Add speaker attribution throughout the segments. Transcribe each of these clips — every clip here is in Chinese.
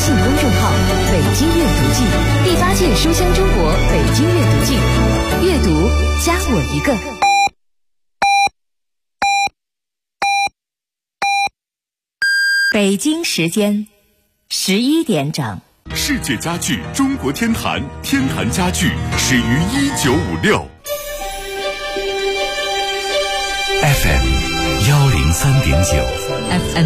Speaker 1: 信公众号“北京阅读季”，第8届书香中国北京阅读季，阅读加我一个。北京时间11点整。
Speaker 2: 世界家具中国天坛，天坛家具始于1956。
Speaker 3: FM 103.9
Speaker 1: FM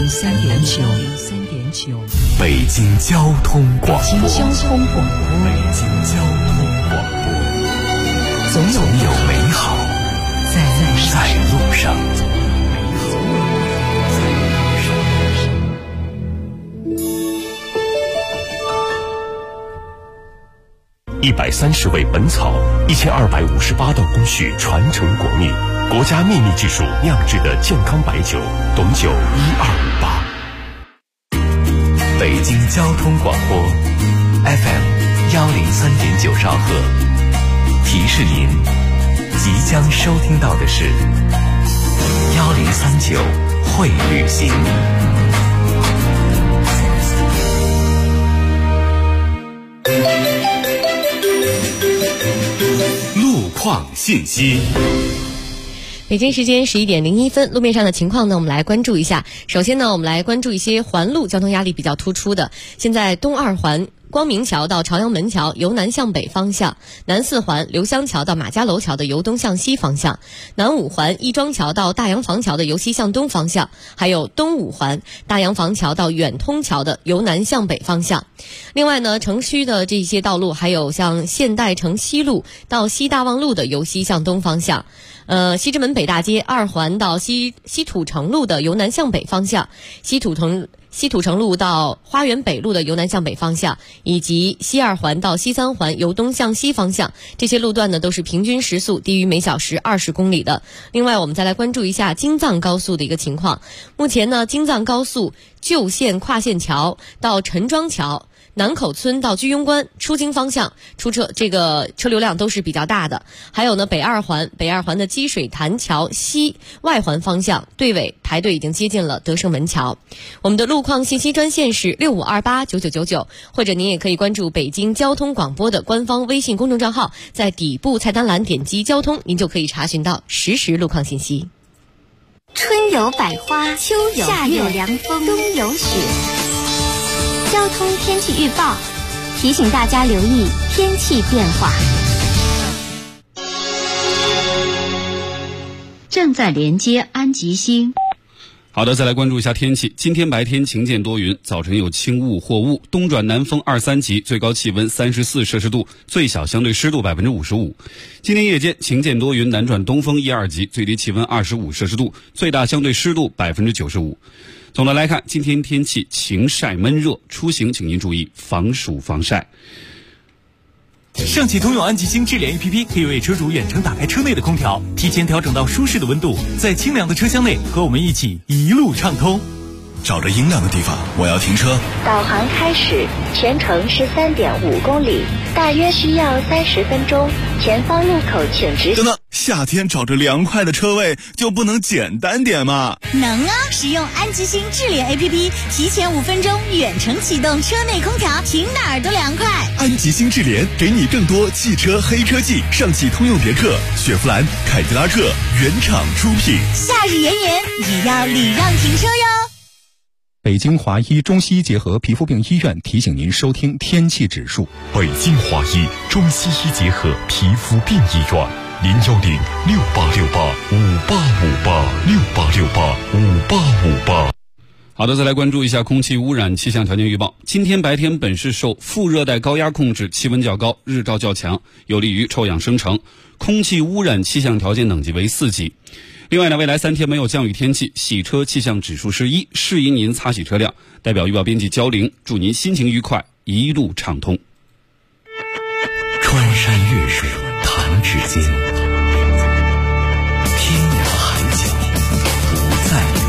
Speaker 1: 103.9
Speaker 3: 北京交通广播。
Speaker 1: 北京交通广播。
Speaker 3: 北京交通广播。总有美好在路上。130味本草，1258道工序传承国秘，国家秘密技术酿制的健康白酒，董酒1258。北京交通广播 FM 103.9兆赫，提示您即将收听到的是1039会旅行。路况信息。
Speaker 4: 北京时间11点01分，路面上的情况呢，我们来关注一下。首先呢，我们来关注一些环路交通压力比较突出的。现在东2环光明桥到朝阳门桥由南向北方向，南4环刘香桥到马家楼桥的由东向西方向，南5环亦庄桥到大洋房桥的由西向东方向，还有东5环大洋房桥到远通桥的由南向北方向。另外呢，城区的这些道路还有像现代城西路到西大望路的由西向东方向，西直门北大街2环到西土城路的由南向北方向，西土城路到花园北路的由南向北方向，以及西2环到西3环由东向西方向，这些路段呢都是平均时速低于每小时20公里的。另外我们再来关注一下京藏高速的一个情况。目前呢，京藏高速旧线跨线桥到陈庄桥、南口村到居庸关出京方向这个车流量都是比较大的。还有呢，北二环的积水潭桥西外环方向队尾排队已经接近了德胜门桥。我们的路况信息专线是65289999，或者您也可以关注北京交通广播的官方微信公众账号，在底部菜单栏点击交通，您就可以查询到实时路况信息。
Speaker 5: 春有百花，秋有夏有凉风，冬有雪。交通天气预报提醒大家留意天气变化。
Speaker 6: 正在连接安吉星。
Speaker 7: 好的，再来关注一下天气。今天白天晴间多云，早晨有轻雾或雾，东转南风2、3级，最高气温34摄氏度，最小相对湿度55%。今天夜间晴间多云，南转东风1、2级，最低气温25摄氏度，最大相对湿度95%。总的来看，今天天气晴晒闷热，出行请您注意防暑防晒。
Speaker 8: 上汽通用安吉星智联 APP 可以为车主远程打开车内的空调，提前调整到舒适的温度，在清凉的车厢内和我们一起一路畅通。
Speaker 9: 找着阴凉的地方，我要停车。
Speaker 10: 导航开始，全程13.5公里，大约需要30分钟。前方路口请直行。
Speaker 9: 等等，夏天找着凉快的车位就不能简单点吗？
Speaker 11: 能啊！使用安吉星智联 APP， 提前5分钟远程启动车内空调，停哪儿都凉快。
Speaker 9: 安吉星智联给你更多汽车黑科技，上汽通用别克、雪佛兰、凯迪拉克原厂出品。
Speaker 11: 夏日炎炎也要礼让停车哟。
Speaker 12: 北京华医中西医结合皮肤病医院提醒您收听天气指数。
Speaker 2: 北京华医中西医结合皮肤病医院，0106868585858，6885858。
Speaker 7: 好的，再来关注一下空气污染气象条件预报。今天白天本市受副热带高压控制，气温较高，日照较强，有利于臭氧生成，空气污染气象条件等级为4级。另外呢，未来3天没有降雨天气，洗车气象指数是1，适宜您擦洗车辆。代表预报编辑焦玲，祝您心情愉快，一路畅通。
Speaker 3: 穿山越水弹指间，天涯海角不再远。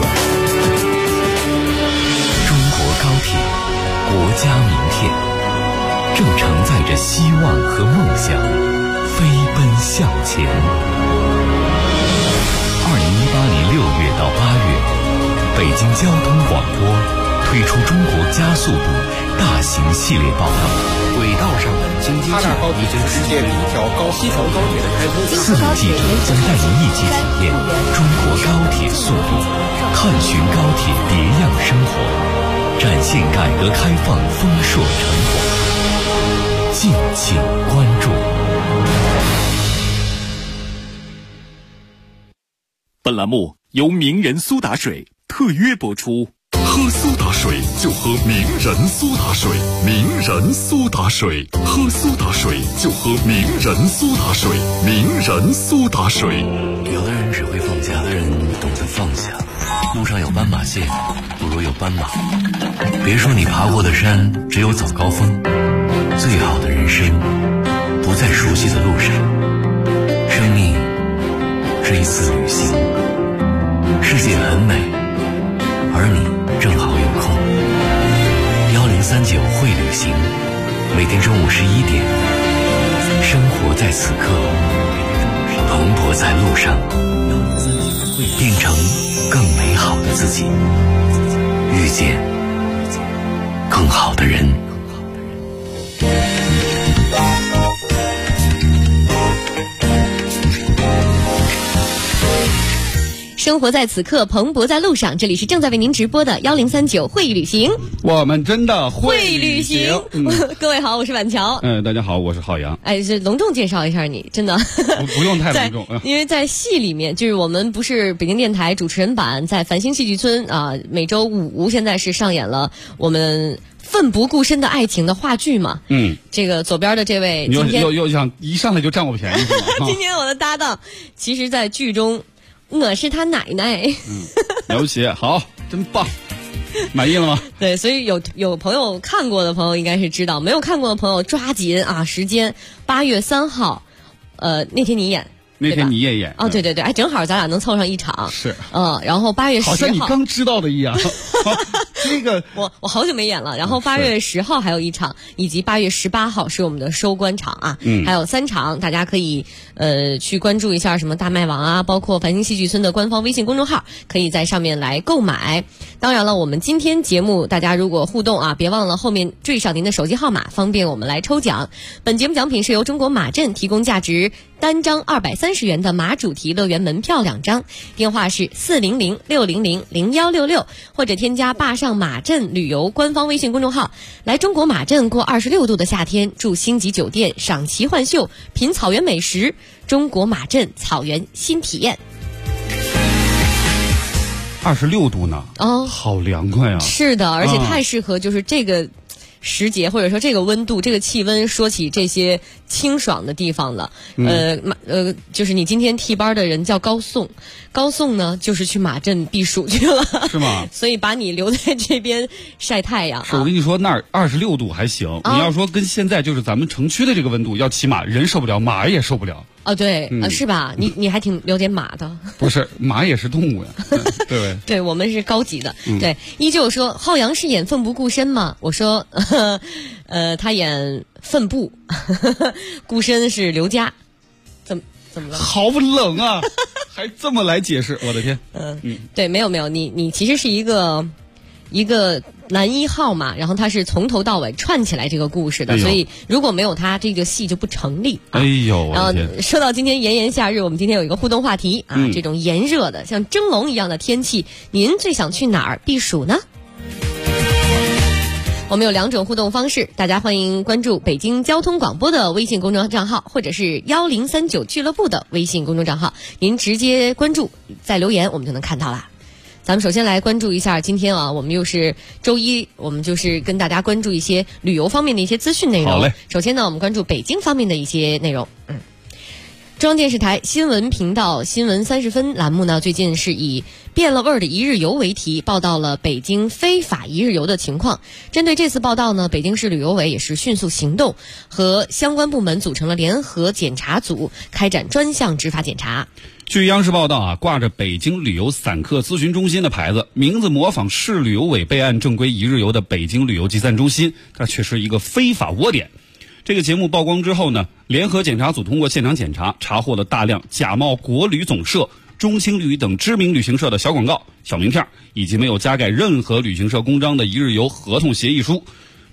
Speaker 3: 中国高铁，国家名片，正承载着希望和梦想，飞奔向前。2018年6月到8月，北京交通广播推出中国加速度行系列报道。
Speaker 13: 轨道上的京津冀已经实现了一条西条高铁的开通。
Speaker 3: 4名记者将带您一起体验中国高铁速度，探寻高铁别样生活，展现改革开放丰硕成果。敬请关注。
Speaker 8: 本栏目由名人苏打水特约播出。
Speaker 2: 喝苏打水就喝名人苏打水，名人苏打水，喝苏打水就喝名人苏打水，名人苏打水。
Speaker 3: 有的人只会放假，有的人懂得放下。路上有斑马线，不如有斑马。别说你爬过的山只有早高峰，最好的人生不在熟悉的路上。生命是一次旅行，世界很美，而你正好有空。1039会旅行，每天中午11点，生活在此刻，蓬勃在路上，变成更美好的自己，遇见更好的人。
Speaker 4: 生活在此刻，蓬勃在路上。这里是正在为您直播的1039会旅行，
Speaker 7: 我们真的
Speaker 4: 会旅行。各位好，我是婉乔。
Speaker 7: 大家好，我是浩洋。
Speaker 4: 是隆重介绍一下你，真的
Speaker 7: 不用太隆重，
Speaker 4: 因为在戏里面，就是我们不是北京电台主持人版在繁星戏剧村啊，每周5现在是上演了我们奋不顾身的爱情的话剧嘛。这个左边的这位，今天
Speaker 7: 又想一上来就占我便宜是吗？
Speaker 4: 今天我的搭档，其实在剧中我是他奶奶。
Speaker 7: 了不起，好，真棒，满意了吗？
Speaker 4: 对，所以有朋友看过的朋友应该是知道，没有看过的朋友抓紧啊，时间8月3号，那天你演。
Speaker 7: 那天你也演
Speaker 4: 哦，对对对，正好咱俩能凑上一场。
Speaker 7: 是，
Speaker 4: 然后8月10号，
Speaker 7: 好像你刚知道的一样。这个
Speaker 4: 我好久没演了，然后8月10号还有一场，以及8月18号是我们的收官场啊，还有3场，大家可以去关注一下什么大麦网啊，包括繁星戏剧村的官方微信公众号，可以在上面来购买。当然了，我们今天节目大家如果互动啊，别忘了后面缀上您的手机号码，方便我们来抽奖。本节目奖品是由中国马镇提供价值单张230元的马主题乐园门票2张，电话是400-600-0166，或者添加坝上马镇旅游官方微信公众号。来中国马镇过26度的夏天，住星级酒店，赏奇幻秀，品草原美食，中国马镇草原新体验。
Speaker 7: 26度呢？好凉快啊！
Speaker 4: 是的，而且太适合就是这个时节，或者说这个温度、这个气温，说起这些清爽的地方了。就是你今天替班的人叫高颂，高颂呢就是去马镇避暑去了，
Speaker 7: 是吗？
Speaker 4: 所以把你留在这边晒太阳。
Speaker 7: 是我跟你说，那儿26度还行，你要说跟现在就是咱们城区的这个温度，要骑马人受不了，马也受不了。
Speaker 4: 对，是吧？你还挺了解马的。
Speaker 7: 不是，马也是动物呀，对不对？
Speaker 4: 对，我们是高级的。对，依旧说浩洋是演奋不顾身吗？我说，他演奋不，顾身是刘佳。怎么了？
Speaker 7: 好冷啊，还这么来解释，我的天。
Speaker 4: 对，没有，你其实是一个男1号嘛，然后他是从头到尾串起来这个故事的，所以如果没有他，这个戏就不成立。
Speaker 7: 哎呦，
Speaker 4: 然后说到今天炎炎夏日，我们今天有一个互动话题啊，这种炎热的像蒸笼一样的天气，您最想去哪儿避暑呢？我们有2种互动方式，大家欢迎关注北京交通广播的微信公众账号，或者是1039俱乐部的微信公众账号，您直接关注再留言，我们就能看到啦。咱们首先来关注一下，今天啊，我们又是周一，我们就是跟大家关注一些旅游方面的一些资讯内容。
Speaker 7: 好嘞。
Speaker 4: 首先呢，我们关注北京方面的一些内容。中央电视台新闻频道新闻30分栏目呢，最近是以变了味儿的一日游为题，报道了北京非法一日游的情况。针对这次报道呢，北京市旅游委也是迅速行动，和相关部门组成了联合检查组，开展专项执法检查。
Speaker 7: 据央视报道啊，挂着北京旅游散客咨询中心的牌子，名字模仿市旅游委备案正规一日游的北京旅游集散中心，它却是一个非法窝点。这个节目曝光之后呢，联合检查组通过现场检查，查获了大量假冒国旅总社、中青旅等知名旅行社的小广告、小名片，以及没有加盖任何旅行社公章的一日游合同协议书。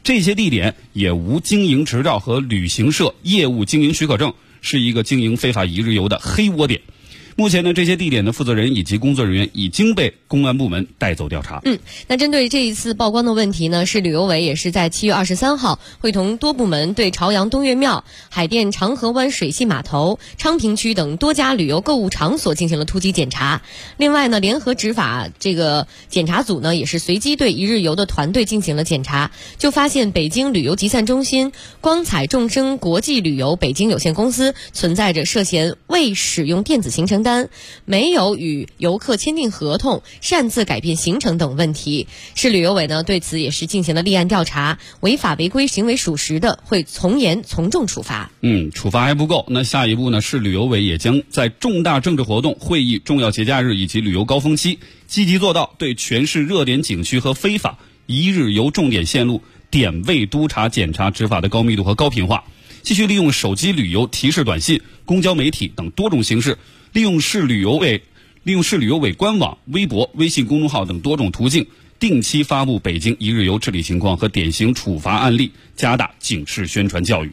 Speaker 7: 这些地点也无经营执照和旅行社业务经营许可证，是一个经营非法一日游的黑窝点。目前呢，这些地点的负责人以及工作人员已经被公安部门带走调查。
Speaker 4: 那针对这一次曝光的问题呢，市旅游委也是在7月23号会同多部门对朝阳东岳庙、海淀长河湾水系码头、昌平区等多家旅游购物场所进行了突击检查。另外呢，联合执法这个检查组呢，也是随机对一日游的团队进行了检查，就发现北京旅游集散中心光彩众生国际旅游北京有限公司存在着涉嫌未使用电子行程单、没有与游客签订合同、擅自改变行程等问题。市旅游委呢对此也是进行了立案调查，违法违规行为属实的，会从严从重处罚。
Speaker 7: 处罚还不够，那下一步呢，市旅游委也将在重大政治活动、会议、重要节假日以及旅游高峰期，积极做到对全市热点景区和非法一日游重点线路点位督查检查执法的高密度和高频化，继续利用手机旅游提示短信、公交媒体等多种形式，利用市旅游委官网、微博、微信公众号等多种途径，定期发布北京一日游治理情况和典型处罚案例，加大警示宣传教育。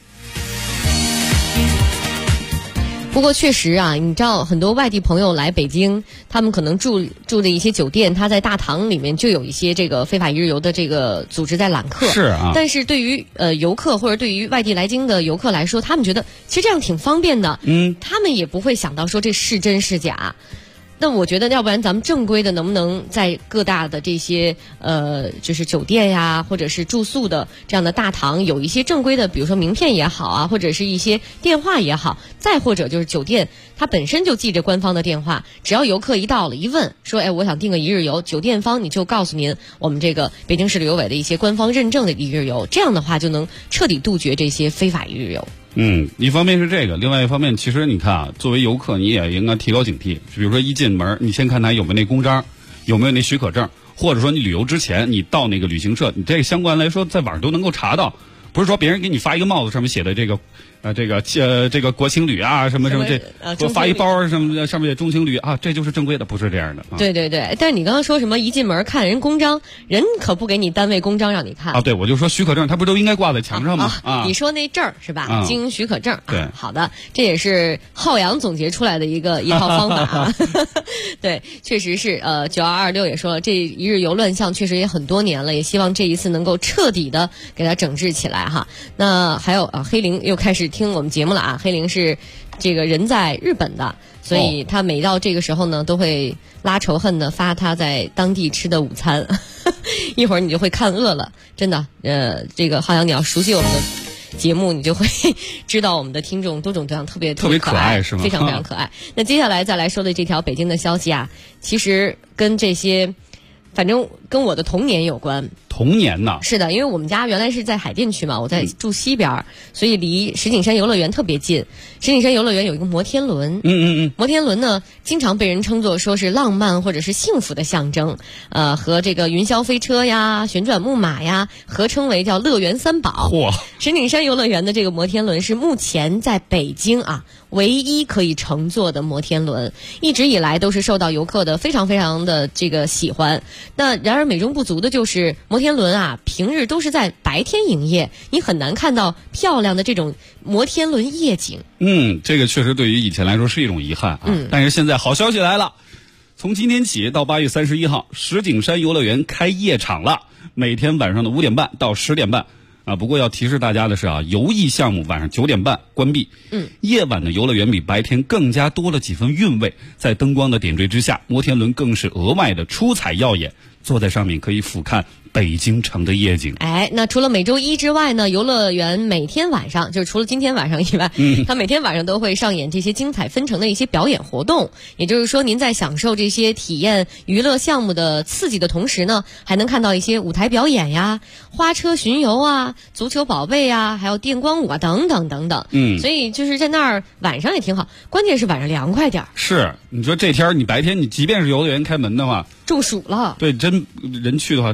Speaker 4: 不过确实啊，你知道很多外地朋友来北京，他们可能住的一些酒店，他在大堂里面就有一些这个非法一日游的这个组织在揽客。
Speaker 7: 是啊。
Speaker 4: 但是对于游客或者对于外地来京的游客来说，他们觉得其实这样挺方便的。他们也不会想到说这是真是假。那我觉得要不然咱们正规的能不能在各大的这些就是酒店呀，或者是住宿的这样的大堂有一些正规的，比如说名片也好啊，或者是一些电话也好，再或者就是酒店它本身就记着官方的电话，只要游客一到了一问说我想订个一日游，酒店方你就告诉您我们这个北京市旅游委的一些官方认证的一日游，这样的话就能彻底杜绝这些非法一日游。
Speaker 7: 一方面是这个，另外一方面，其实你看啊，作为游客，你也应该提高警惕。比如说一进门，你先看他有没有那公章，有没有那许可证，或者说你旅游之前，你到那个旅行社，你这个相关来说，在网上都能够查到。不是说别人给你发一个帽子，上面写的这个国情旅啊，什么这发一包什么上面写中情旅啊，这就是正规的，不是这样的。
Speaker 4: 对，但是你刚刚说什么一进门看人公章，人可不给你单位公章让你看
Speaker 7: 啊。对，我就说许可证，它不都应该挂在墙上吗？
Speaker 4: 你说那证是吧？经营许可证。
Speaker 7: 对，
Speaker 4: 好的，这也是浩洋总结出来的一套方法啊。对，确实是9226也说了，这一日游乱象确实也很多年了，也希望这一次能够彻底的给它整治起来哈。那还有黑灵又开始听我们节目了啊。黑灵是这个人在日本的，所以他每到这个时候呢都会拉仇恨的发他在当地吃的午餐。一会儿你就会看饿了，真的这个浩洋你要熟悉我们的节目，你就会知道我们的听众多种多样，特别可爱
Speaker 7: 是吗？
Speaker 4: 非常非常可爱。那接下来再来说的这条北京的消息啊，其实跟这些反正跟我的童年有关。
Speaker 7: 童年呢？
Speaker 4: 是的，因为我们家原来是在海淀区嘛，我在住西边，所以离石景山游乐园特别近。石景山游乐园有一个摩天轮，摩天轮呢经常被人称作说是浪漫或者是幸福的象征，和这个云霄飞车呀、旋转木马呀合称为叫乐园三宝。石景山游乐园的这个摩天轮是目前在北京啊唯一可以乘坐的摩天轮，一直以来都是受到游客的非常非常的这个喜欢。那然而美中不足的就是摩天轮啊平日都是在白天营业，你很难看到漂亮的这种摩天轮夜景。
Speaker 7: 这个确实对于以前来说是一种遗憾啊。但是现在好消息来了，从今天起到8月31号，石景山游乐园开夜场了，每天晚上的5点半到10点半。不过要提示大家的是啊，游艺项目晚上9点半关闭。夜晚的游乐园比白天更加多了几分韵味，在灯光的点缀之下，摩天轮更是额外的出彩耀眼，坐在上面可以俯瞰北京城的夜景。
Speaker 4: 那除了每周一之外呢，游乐园每天晚上，就是除了今天晚上以外，它每天晚上都会上演这些精彩纷呈的一些表演活动。也就是说，您在享受这些体验娱乐项目的刺激的同时呢，还能看到一些舞台表演呀、花车巡游啊、足球宝贝啊，还有电光舞啊等等等等。所以就是在那儿晚上也挺好，关键是晚上凉快点。
Speaker 7: 是，你说这天你白天你即便是游乐园开门的话，
Speaker 4: 中暑了。
Speaker 7: 对，真人去的话都得担心。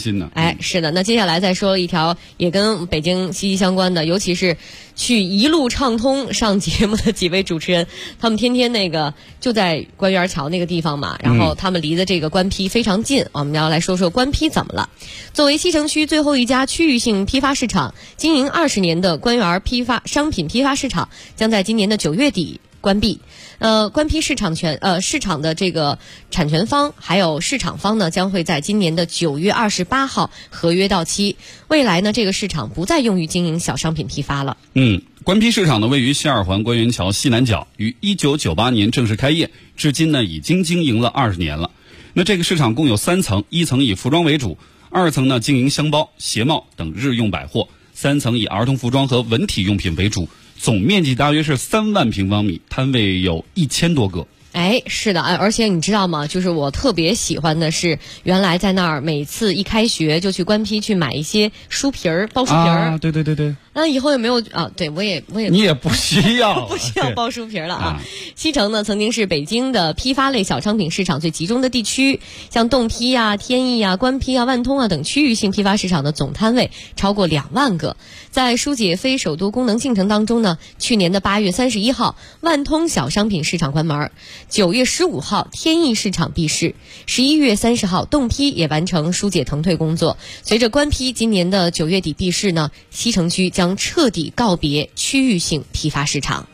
Speaker 7: 心呢。
Speaker 4: 哎，是的。那接下来再说一条也跟北京息息相关的，尤其是去一路畅通上节目的几位主持人，他们天天那个就在官园桥那个地方嘛，然后他们离的这个官批非常近。我们要来说说官批怎么了。作为西城区最后一家区域性批发市场，经营20年的官园商品批发市场将在今年的9月底关闭。官批市场的这个产权方还有市场方呢，将会在今年的9月28号合约到期。未来呢，这个市场不再用于经营小商品批发了。
Speaker 7: 官批市场呢位于西二环官园桥西南角，于1998年正式开业，至今呢已经经营了20年了。那这个市场共有3层，1层以服装为主，2层呢经营箱包、鞋帽等日用百货，3层以儿童服装和文体用品为主。总面积大约是3万平方米，摊位有1000多个。
Speaker 4: 哎，是的，而且你知道吗？就是我特别喜欢的是，原来在那儿每次一开学就去官批去买一些书皮儿、包书皮儿。
Speaker 7: 对对对对。
Speaker 4: 那以后有没有啊？对，我也
Speaker 7: 你也不需要
Speaker 4: 不需要包书皮了啊。西城呢曾经是北京的批发类小商品市场最集中的地区，像动批啊、天意啊、官批啊、万通啊等区域性批发市场的总摊位超过2万个。在疏解非首都功能进程当中呢，去年的8月31号，万通小商品市场关门；9月15号，天意市场闭市；11月30号，动批也完成疏解腾退工作。随着官批今年的9月底闭市呢，西城区将彻底告别区域性批发市场。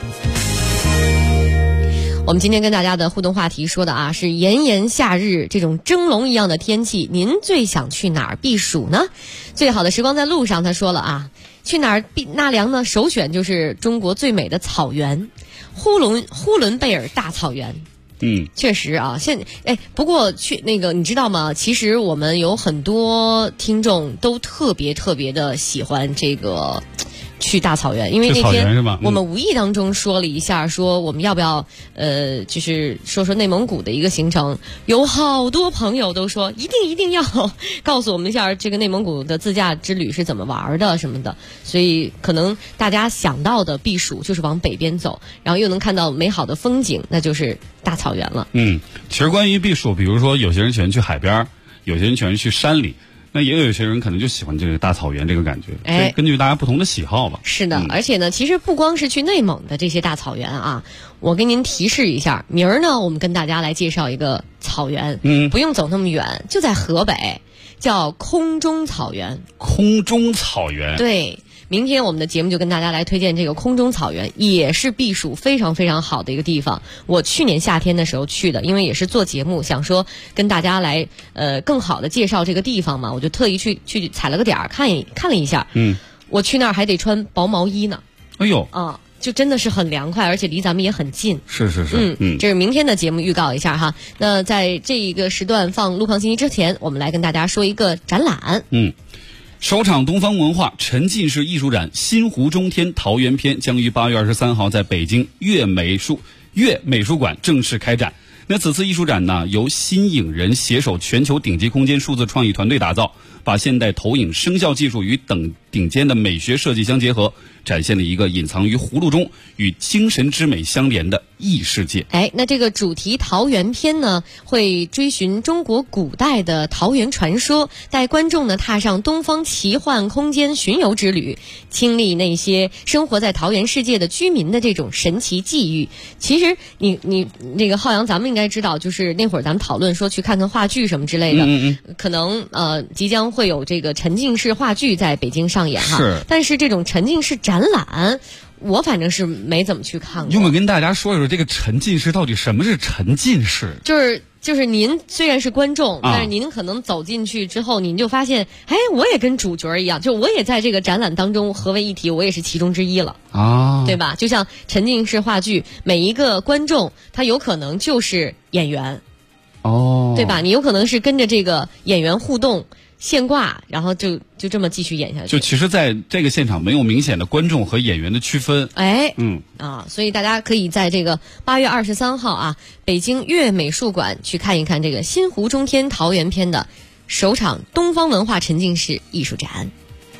Speaker 4: 我们今天跟大家的互动话题说的啊，是炎炎夏日这种蒸笼一样的天气，您最想去哪儿避暑呢？最好的时光在路上，他说了啊，去哪儿纳凉呢？首选就是中国最美的草原，呼伦贝尔大草原。确实啊，不过去那个你知道吗？其实我们有很多听众都特别的喜欢这个去大草原，因为那天我们无意当中说了一下，说我们要不要就是说内蒙古的一个行程，有好多朋友都说一定要告诉我们一下这个内蒙古的自驾之旅是怎么玩的什么的，所以可能大家想到的避暑就是往北边走，然后又能看到美好的风景，那就是大草原了。
Speaker 7: 其实关于避暑，比如说有些人喜欢去海边，有些人喜欢去山里，那也有一些人可能就喜欢这个大草原这个感觉，所以根据大家不同的喜好吧。
Speaker 4: 是的，而且呢，其实不光是去内蒙的这些大草原啊，我给您提示一下，明儿呢，我们跟大家来介绍一个草原，不用走那么远，就在河北，叫空中草原。
Speaker 7: 空中草原，
Speaker 4: 对。明天我们的节目就跟大家来推荐这个空中草原，也是避暑非常好的一个地方。我去年夏天的时候去的，因为也是做节目，想说跟大家来更好的介绍这个地方嘛，我就特意去踩了个点儿看了一下。我去那儿还得穿薄毛衣呢。
Speaker 7: 哎呦
Speaker 4: 啊，就真的是很凉快，而且离咱们也很近。
Speaker 7: 是。
Speaker 4: 这是明天的节目预告一下哈。那在这一个时段放路况信息之前，我们来跟大家说一个展览。
Speaker 7: 首场东方文化沉浸式艺术展《新湖中天桃源篇》将于8月23号在北京粤美术馆正式开展。那此次艺术展呢，由新影人携手全球顶级空间数字创意团队打造，把现代投影声效技术与顶尖的美学设计相结合，展现了一个隐藏于葫芦中与精神之美相连的异世界。
Speaker 4: 那这个主题桃源篇呢，会追寻中国古代的桃源传说，带观众呢踏上东方奇幻空间巡游之旅，亲历那些生活在桃源世界的居民的这种神奇际遇。其实你那个浩洋，咱们应该知道，就是那会儿咱们讨论说去看看话剧什么之类的，可能即将会有这个沉浸式话剧在北京上演哈。但是这种沉浸式展览，我反正是没怎么去看过。
Speaker 7: 用不跟大家说一说这个沉浸式到底什么是沉浸式？
Speaker 4: 就是您虽然是观众，但是您可能走进去之后，您就发现，我也跟主角一样，就我也在这个展览当中合为一体，我也是其中之一了啊，对吧？就像沉浸式话剧，每一个观众他有可能就是演员，对吧？你有可能是跟着这个演员互动。现挂，然后就这么继续演下去。
Speaker 7: 就其实在这个现场没有明显的观众和演员的区分。
Speaker 4: 所以大家可以在这个8月23号啊，北京粤美术馆去看一看这个新湖中天桃源篇的首场东方文化沉浸式艺术展。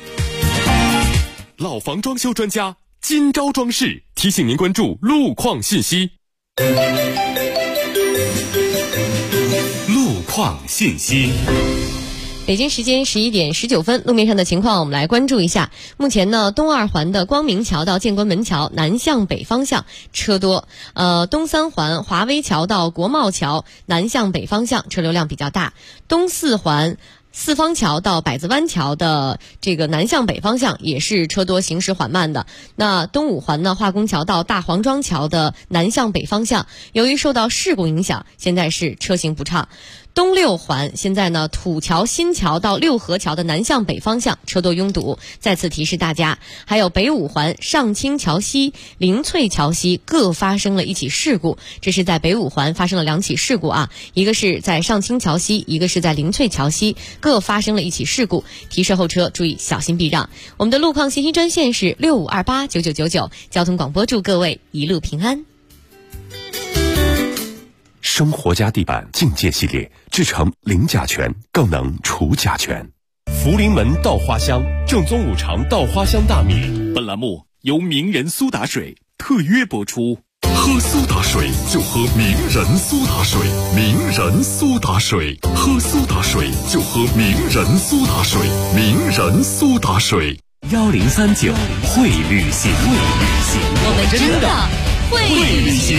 Speaker 14: 老房装修专家金招装饰提醒您关注路况信息。路况信息。
Speaker 4: 北京时间11点19分，路面上的情况我们来关注一下。目前呢，东二环的光明桥到建国门桥南向北方向车多，东三环华威桥到国贸桥南向北方向车流量比较大，东四环四方桥到百子湾桥的这个南向北方向也是车多行驶缓慢的。那东五环呢，化工桥到大黄庄桥的南向北方向，由于受到事故影响，现在是车行不畅。东六环现在呢，土桥新桥到六合桥的南向北方向车多拥堵，再次提示大家。还有北五环上清桥西、灵翠桥西各发生了一起事故，这是在北五环发生了2起事故啊，一个是在上清桥西，一个是在灵翠桥西，各发生了一起事故，提示后车注意小心避让。我们的路况信息专线是65289999，交通广播祝各位一路平安。
Speaker 14: 生活家地板境界系列制成零甲醛，更能除甲醛。福临门稻花香，正宗五常稻花香大米。本栏目由名人苏打水特约播出。
Speaker 2: 喝苏打水就喝名人苏打水，名人苏打水，喝苏打水就喝名人苏打水，名人苏打水。
Speaker 14: 1039会旅行，
Speaker 11: 我们真的会旅行。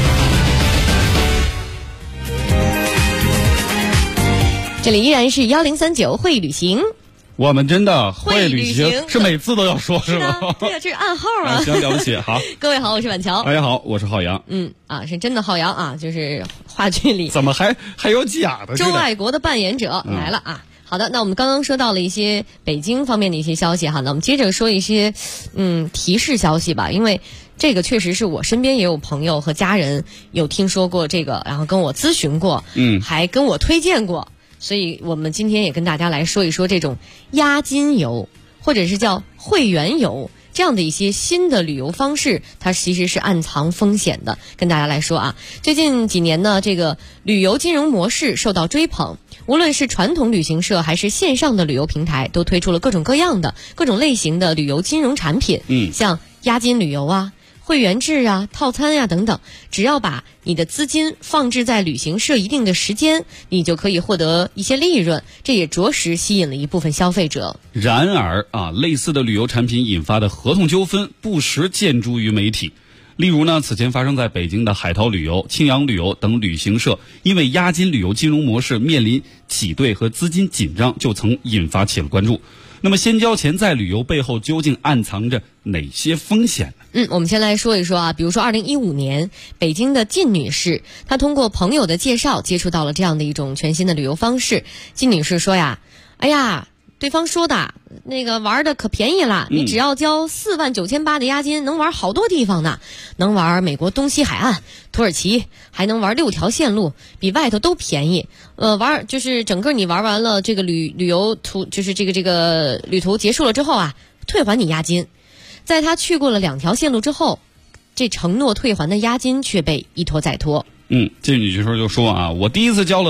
Speaker 4: 这里依然是1039会旅行，
Speaker 7: 我们真的会旅
Speaker 4: 行，
Speaker 7: 是每次都要说是吗？
Speaker 4: 对呀，这是暗号啊。
Speaker 7: 行，了不起，好。
Speaker 4: 各位好，我是婉乔。
Speaker 7: 大家好，我是浩洋。
Speaker 4: 是真的浩洋啊，就是话剧里
Speaker 7: 怎么还有假的？
Speaker 4: 周爱国的扮演者来了啊。好的，那我们刚刚说到了一些北京方面的一些消息哈，那我们接着说一些提示消息吧，因为这个确实是我身边也有朋友和家人有听说过这个，然后跟我咨询过，还跟我推荐过。所以我们今天也跟大家来说一说这种押金游或者是叫会员游这样的一些新的旅游方式，它其实是暗藏风险的。跟大家来说啊，最近几年呢，这个旅游金融模式受到追捧，无论是传统旅行社还是线上的旅游平台，都推出了各种各样的各种类型的旅游金融产品，像押金旅游啊、会员制啊、套餐呀等等，只要把你的资金放置在旅行社一定的时间，你就可以获得一些利润，这也着实吸引了一部分消费者。
Speaker 7: 然而类似的旅游产品引发的合同纠纷不时见诸于媒体。例如呢，此前发生在北京的海涛旅游、青阳旅游等旅行社，因为押金旅游金融模式面临挤兑和资金紧张，就曾引发起了关注。那么先交钱再旅游背后究竟暗藏着哪些风险呢？
Speaker 4: 我们先来说一说啊，比如说2015年，北京的靳女士，她通过朋友的介绍接触到了这样的一种全新的旅游方式。靳女士说呀，哎呀，对方说的那个玩的可便宜了，你只要交49800的押金，能玩好多地方呢，能玩美国东西海岸、土耳其，还能玩6条线路，比外头都便宜。玩就是整个你玩完了这个旅游途，就是这个旅途结束了之后啊，退还你押金。在他去过了2条线路之后，这承诺退还的押金却被一拖再拖。
Speaker 7: 这女学生就说啊，我第一次交了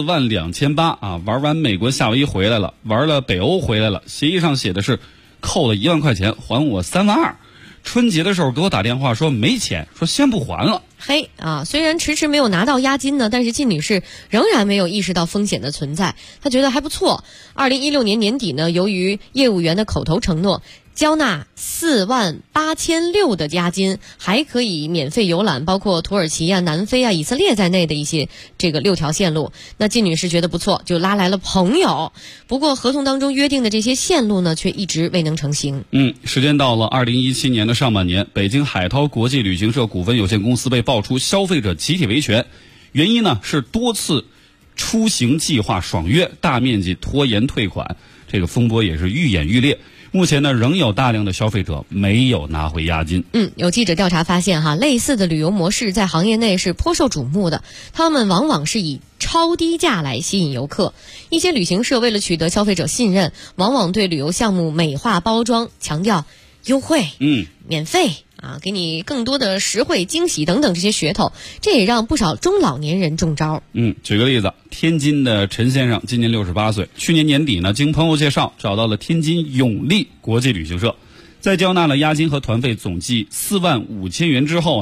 Speaker 7: 42800啊，玩完美国夏威夷回来了，玩了北欧回来了，协议上写的是扣了1万块钱，还我32000。春节的时候给我打电话说没钱，说先不还了。
Speaker 4: 虽然迟迟没有拿到押金呢，但是靳女士仍然没有意识到风险的存在，她觉得还不错。2016年年底呢，由于业务员的口头承诺，交纳48600的押金，还可以免费游览包括土耳其啊、南非啊、以色列在内的一些这个6条线路。那靳女士觉得不错，就拉来了朋友。不过合同当中约定的这些线路呢，却一直未能成型。
Speaker 7: 时间到了2017年的上半年，北京海涛国际旅行社股份有限公司被爆出消费者集体维权，原因呢是多次出行计划爽约，大面积拖延退款，这个风波也是愈演愈烈。目前呢，仍有大量的消费者没有拿回押金。
Speaker 4: 有记者调查发现类似的旅游模式在行业内是颇受瞩目的，他们往往是以超低价来吸引游客。一些旅行社为了取得消费者信任，往往对旅游项目美化包装，强调优惠、免费给你更多的实惠惊喜等等这些噱头，这也让不少中老年人中招。
Speaker 7: 举个例子，天津的陈先生今年68岁，去年年底呢，经朋友介绍找到了天津永利国际旅行社，在交纳了押金和团费总计45000元之后呢，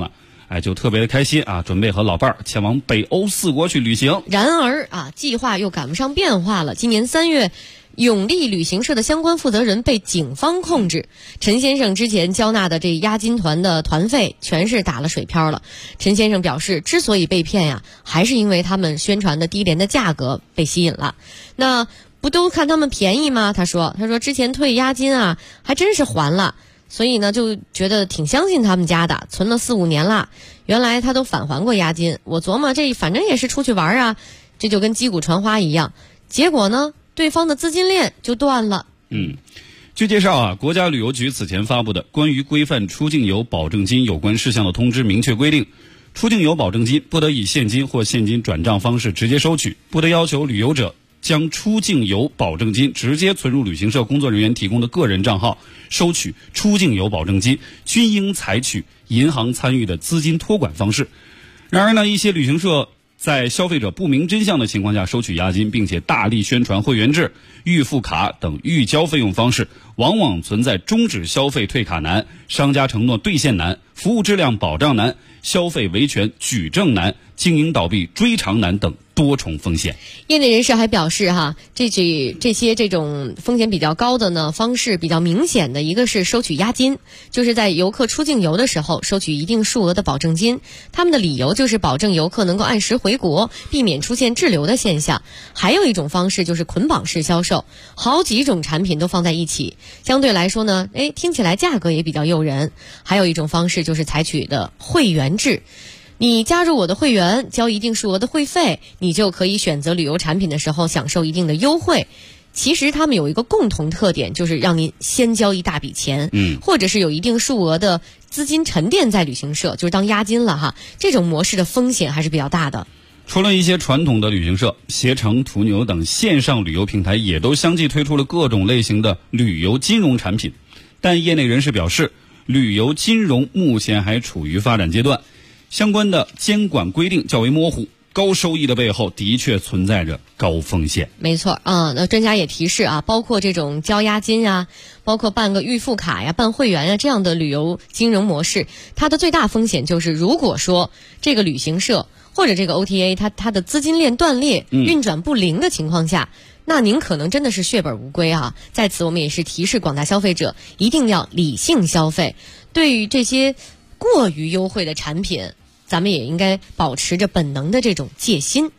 Speaker 7: 就特别的开心啊，准备和老伴儿前往北欧4国去旅行。
Speaker 4: 然而啊，计划又赶不上变化了。今年3月，永利旅行社的相关负责人被警方控制。陈先生之前交纳的这押金团的团费全是打了水漂了。陈先生表示，之所以被骗呀，还是因为他们宣传的低廉的价格被吸引了。那不都看他们便宜吗？他说之前退押金啊，还真是还了。所以呢，就觉得挺相信他们家的，存了4、5年了。原来他都返还过押金，我琢磨这反正也是出去玩啊，这就跟击鼓传花一样。结果呢，对方的资金链就断了。
Speaker 7: 据介绍啊，国家旅游局此前发布的关于规范出境游保证金有关事项的通知明确规定，出境游保证金不得以现金或现金转账方式直接收取，不得要求旅游者将出境游保证金直接存入旅行社工作人员提供的个人账号，收取出境游保证金均应采取银行参与的资金托管方式。然而呢，一些旅行社在消费者不明真相的情况下收取押金，并且大力宣传会员制、预付卡等预交费用方式，往往存在终止消费退卡难、商家承诺兑现难、服务质量保障难、消费维权举证难、经营倒闭追偿难等多重风险。
Speaker 4: 业内人士还表示这些这种风险比较高的呢，方式比较明显的一个是收取押金，就是在游客出境游的时候收取一定数额的保证金，他们的理由就是保证游客能够按时回国，避免出现滞留的现象。还有一种方式就是捆绑式销售，好几种产品都放在一起，相对来说呢，听起来价格也比较诱人。还有一种方式就是采取的会员制，你加入我的会员，交一定数额的会费，你就可以选择旅游产品的时候享受一定的优惠。其实他们有一个共同特点，就是让您先交一大笔钱，或者是有一定数额的资金沉淀在旅行社，就是当押金了这种模式的风险还是比较大的。
Speaker 7: 除了一些传统的旅行社，携程、途牛等线上旅游平台也都相继推出了各种类型的旅游金融产品。但业内人士表示，旅游金融目前还处于发展阶段，相关的监管规定较为模糊，高收益的背后的确存在着高风险。
Speaker 4: 没错那专家也提示包括这种交押金包括办个预付卡办会员这样的旅游金融模式，它的最大风险就是，如果说这个旅行社或者这个 OTA 它的资金链断裂、运转不灵的情况下，那您可能真的是血本无归在此我们也是提示广大消费者一定要理性消费，对于这些过于优惠的产品，咱们也应该保持着本能的这种戒心。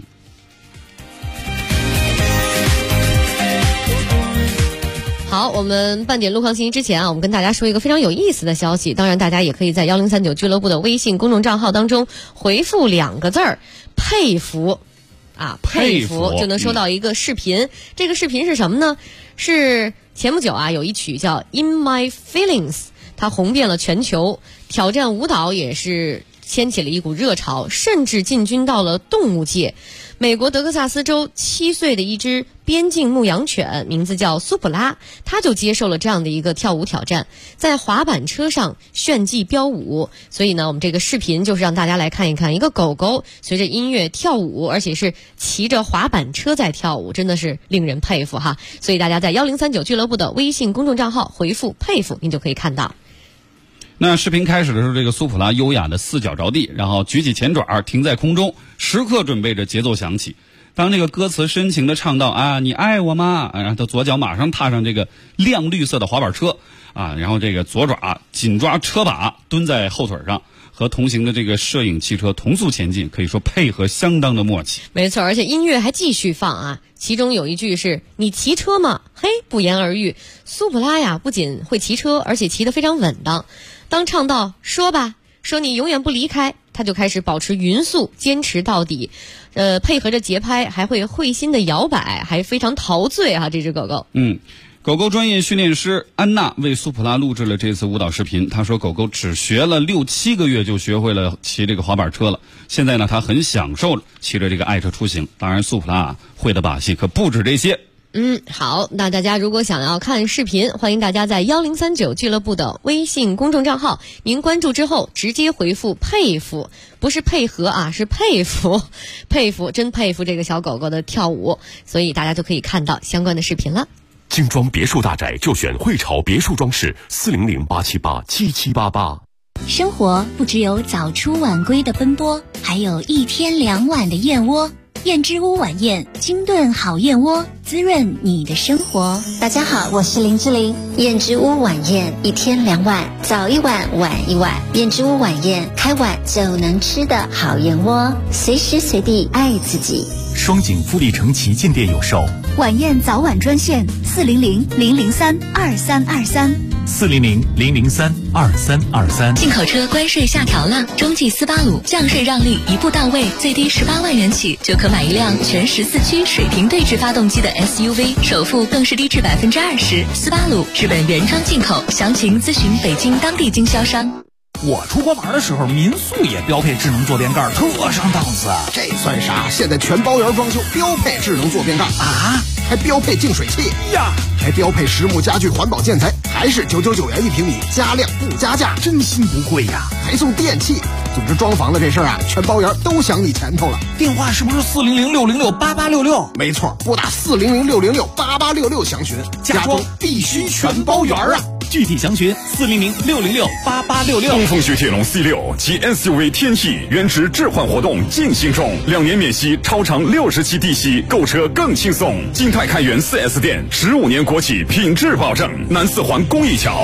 Speaker 4: 好，我们半点路况信息之前我们跟大家说一个非常有意思的消息。当然大家也可以在1039俱乐部的微信公众账号当中回复2个字儿佩服佩服就能收到一个视频。这个视频是什么呢？是前不久有一曲叫 In My Feelings， 它红遍了全球，挑战舞蹈也是掀起了一股热潮，甚至进军到了动物界。美国德克萨斯州7岁的一只边境牧羊犬，名字叫苏普拉，它就接受了这样的一个跳舞挑战，在滑板车上炫技飙舞。所以呢，我们这个视频就是让大家来看一看一个狗狗随着音乐跳舞，而且是骑着滑板车在跳舞，真的是令人佩服所以大家在1039俱乐部的微信公众账号回复佩服，您就可以看到。
Speaker 7: 那视频开始的时候，这个苏普拉优雅的4脚着地，然后举起前爪停在空中，时刻准备着节奏响起。当这个歌词深情的唱到你爱我吗？然后他左脚马上踏上这个亮绿色的滑板车然后这个左爪紧抓车把，蹲在后腿上，和同行的这个摄影汽车同速前进，可以说配合相当的默契。
Speaker 4: 没错，而且音乐还继续放其中有一句是你骑车吗？嘿，不言而喻，苏普拉不仅会骑车，而且骑得非常稳当。当唱到说吧，说你永远不离开，他就开始保持匀速，坚持到底，配合着节拍，还会会心的摇摆，还非常陶醉这只狗狗。
Speaker 7: 狗狗专业训练师安娜为苏普拉录制了这次舞蹈视频。她说狗狗只学了6、7个月就学会了骑这个滑板车了，现在呢她很享受骑着这个爱车出行。当然苏普拉会的把戏可不止这些。
Speaker 4: 好，那大家如果想要看视频，欢迎大家在1039俱乐部的微信公众账号，您关注之后直接回复佩服，不是配合是佩服，佩服，真佩服这个小狗狗的跳舞，所以大家就可以看到相关的视频了。
Speaker 14: 精装别墅大宅就选汇潮别墅装饰，400-878-7788。
Speaker 11: 生活不只有早出晚归的奔波，还有1天2碗的燕窝。燕之屋晚宴，精炖好燕窝，滋润你的生活。
Speaker 5: 大家好，我是林志玲。燕之屋晚宴，1天2碗，早1碗，晚1碗。燕之屋晚宴，开碗就能吃的好燕窝，随时随地爱自己。
Speaker 8: 双井富力城旗舰店有售。
Speaker 11: 晚宴早晚专线400-003-2323，400-003-2323。
Speaker 1: 进口车关税下调了，中继斯巴鲁降税让利一步到位，最低18万元起就可买一辆全14驱水平对置发动机的 SUV， 首付更是低至20%。斯巴鲁日本原装进口，详情咨询北京当地经销商。
Speaker 15: 我出国玩的时候，民宿也标配智能坐便盖，特上档次。
Speaker 16: 这算啥？现在全包圆装修标配智能坐便盖
Speaker 15: 啊，
Speaker 16: 还标配净水器
Speaker 15: 呀，
Speaker 16: 还标配实木家具环保建材，还是999元1平米，加量不加价，
Speaker 15: 真心不贵呀！
Speaker 16: 还送电器。总之装房的这事儿啊，全包圆都想你前头了。
Speaker 15: 电话是不是400-606-8866？
Speaker 16: 没错，拨打400-606-8866详询。
Speaker 15: 家装必须全包圆啊！具体详询400-606-8866。
Speaker 2: 东风雪铁龙 C6 及 SUV 天翼原值置换活动进行中，2年免息，超长60期低息，购车更轻松。金泰开元 4S 店，15年国企品质保证。南4环公益桥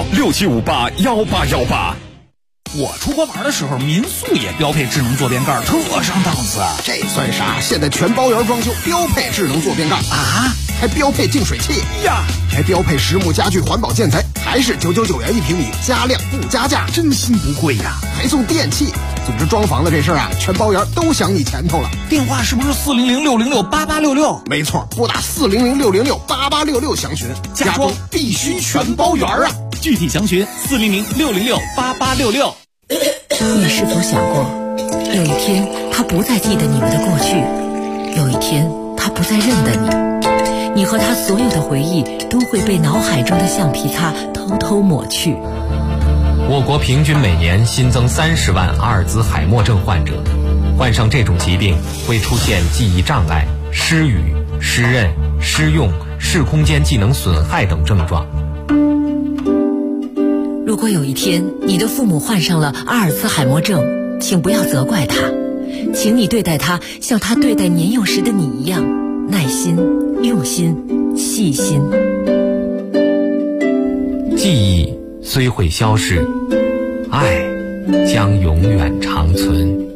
Speaker 2: 67581818。
Speaker 15: 我出国玩的时候，民宿也标配智能坐便盖，特上档次。
Speaker 16: 这算啥？现在全包圆装修标配智能坐便盖
Speaker 15: 啊，
Speaker 16: 还标配净水器
Speaker 15: 呀，
Speaker 16: 还标配实木家具环保建材，还是999元1平米，加量不加价，
Speaker 15: 真心不贵呀！
Speaker 16: 还送电器。总之装房的这事儿啊，全包圆都想你前头了。
Speaker 15: 电话是不是400-606-8866？
Speaker 16: 没错，拨打400-606-8866详询。
Speaker 15: 家装必须全包圆啊！具体详询400-606-8866。
Speaker 17: 你是否想过，有一天他不再记得你们的过去，有一天他不再认得你，你和他所有的回忆都会被脑海中的橡皮擦偷偷抹去。
Speaker 18: 我国平均每年新增30万阿尔兹海默症患者，患上这种疾病会出现记忆障碍、失语、失认、失用、视空间技能损害等症状。
Speaker 17: 如果有一天你的父母患上了阿尔茨海默症，请不要责怪他，请你对待他像他对待年幼时的你一样，耐心、用心、细心。
Speaker 18: 记忆虽会消逝，爱将永远长存。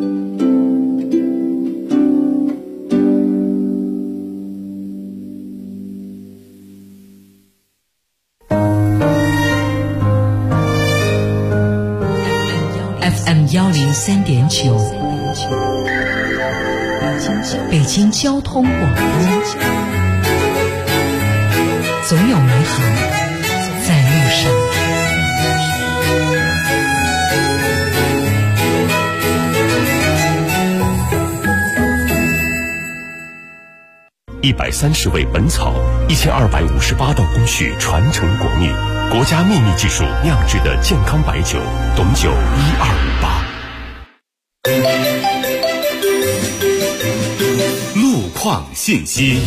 Speaker 17: 103.9，北京交通广播，总有美好在路上。
Speaker 14: 130味本草，1258道工序传承国秘，国家秘密技术酿制的健康白酒，董酒1258。
Speaker 2: 路况信息。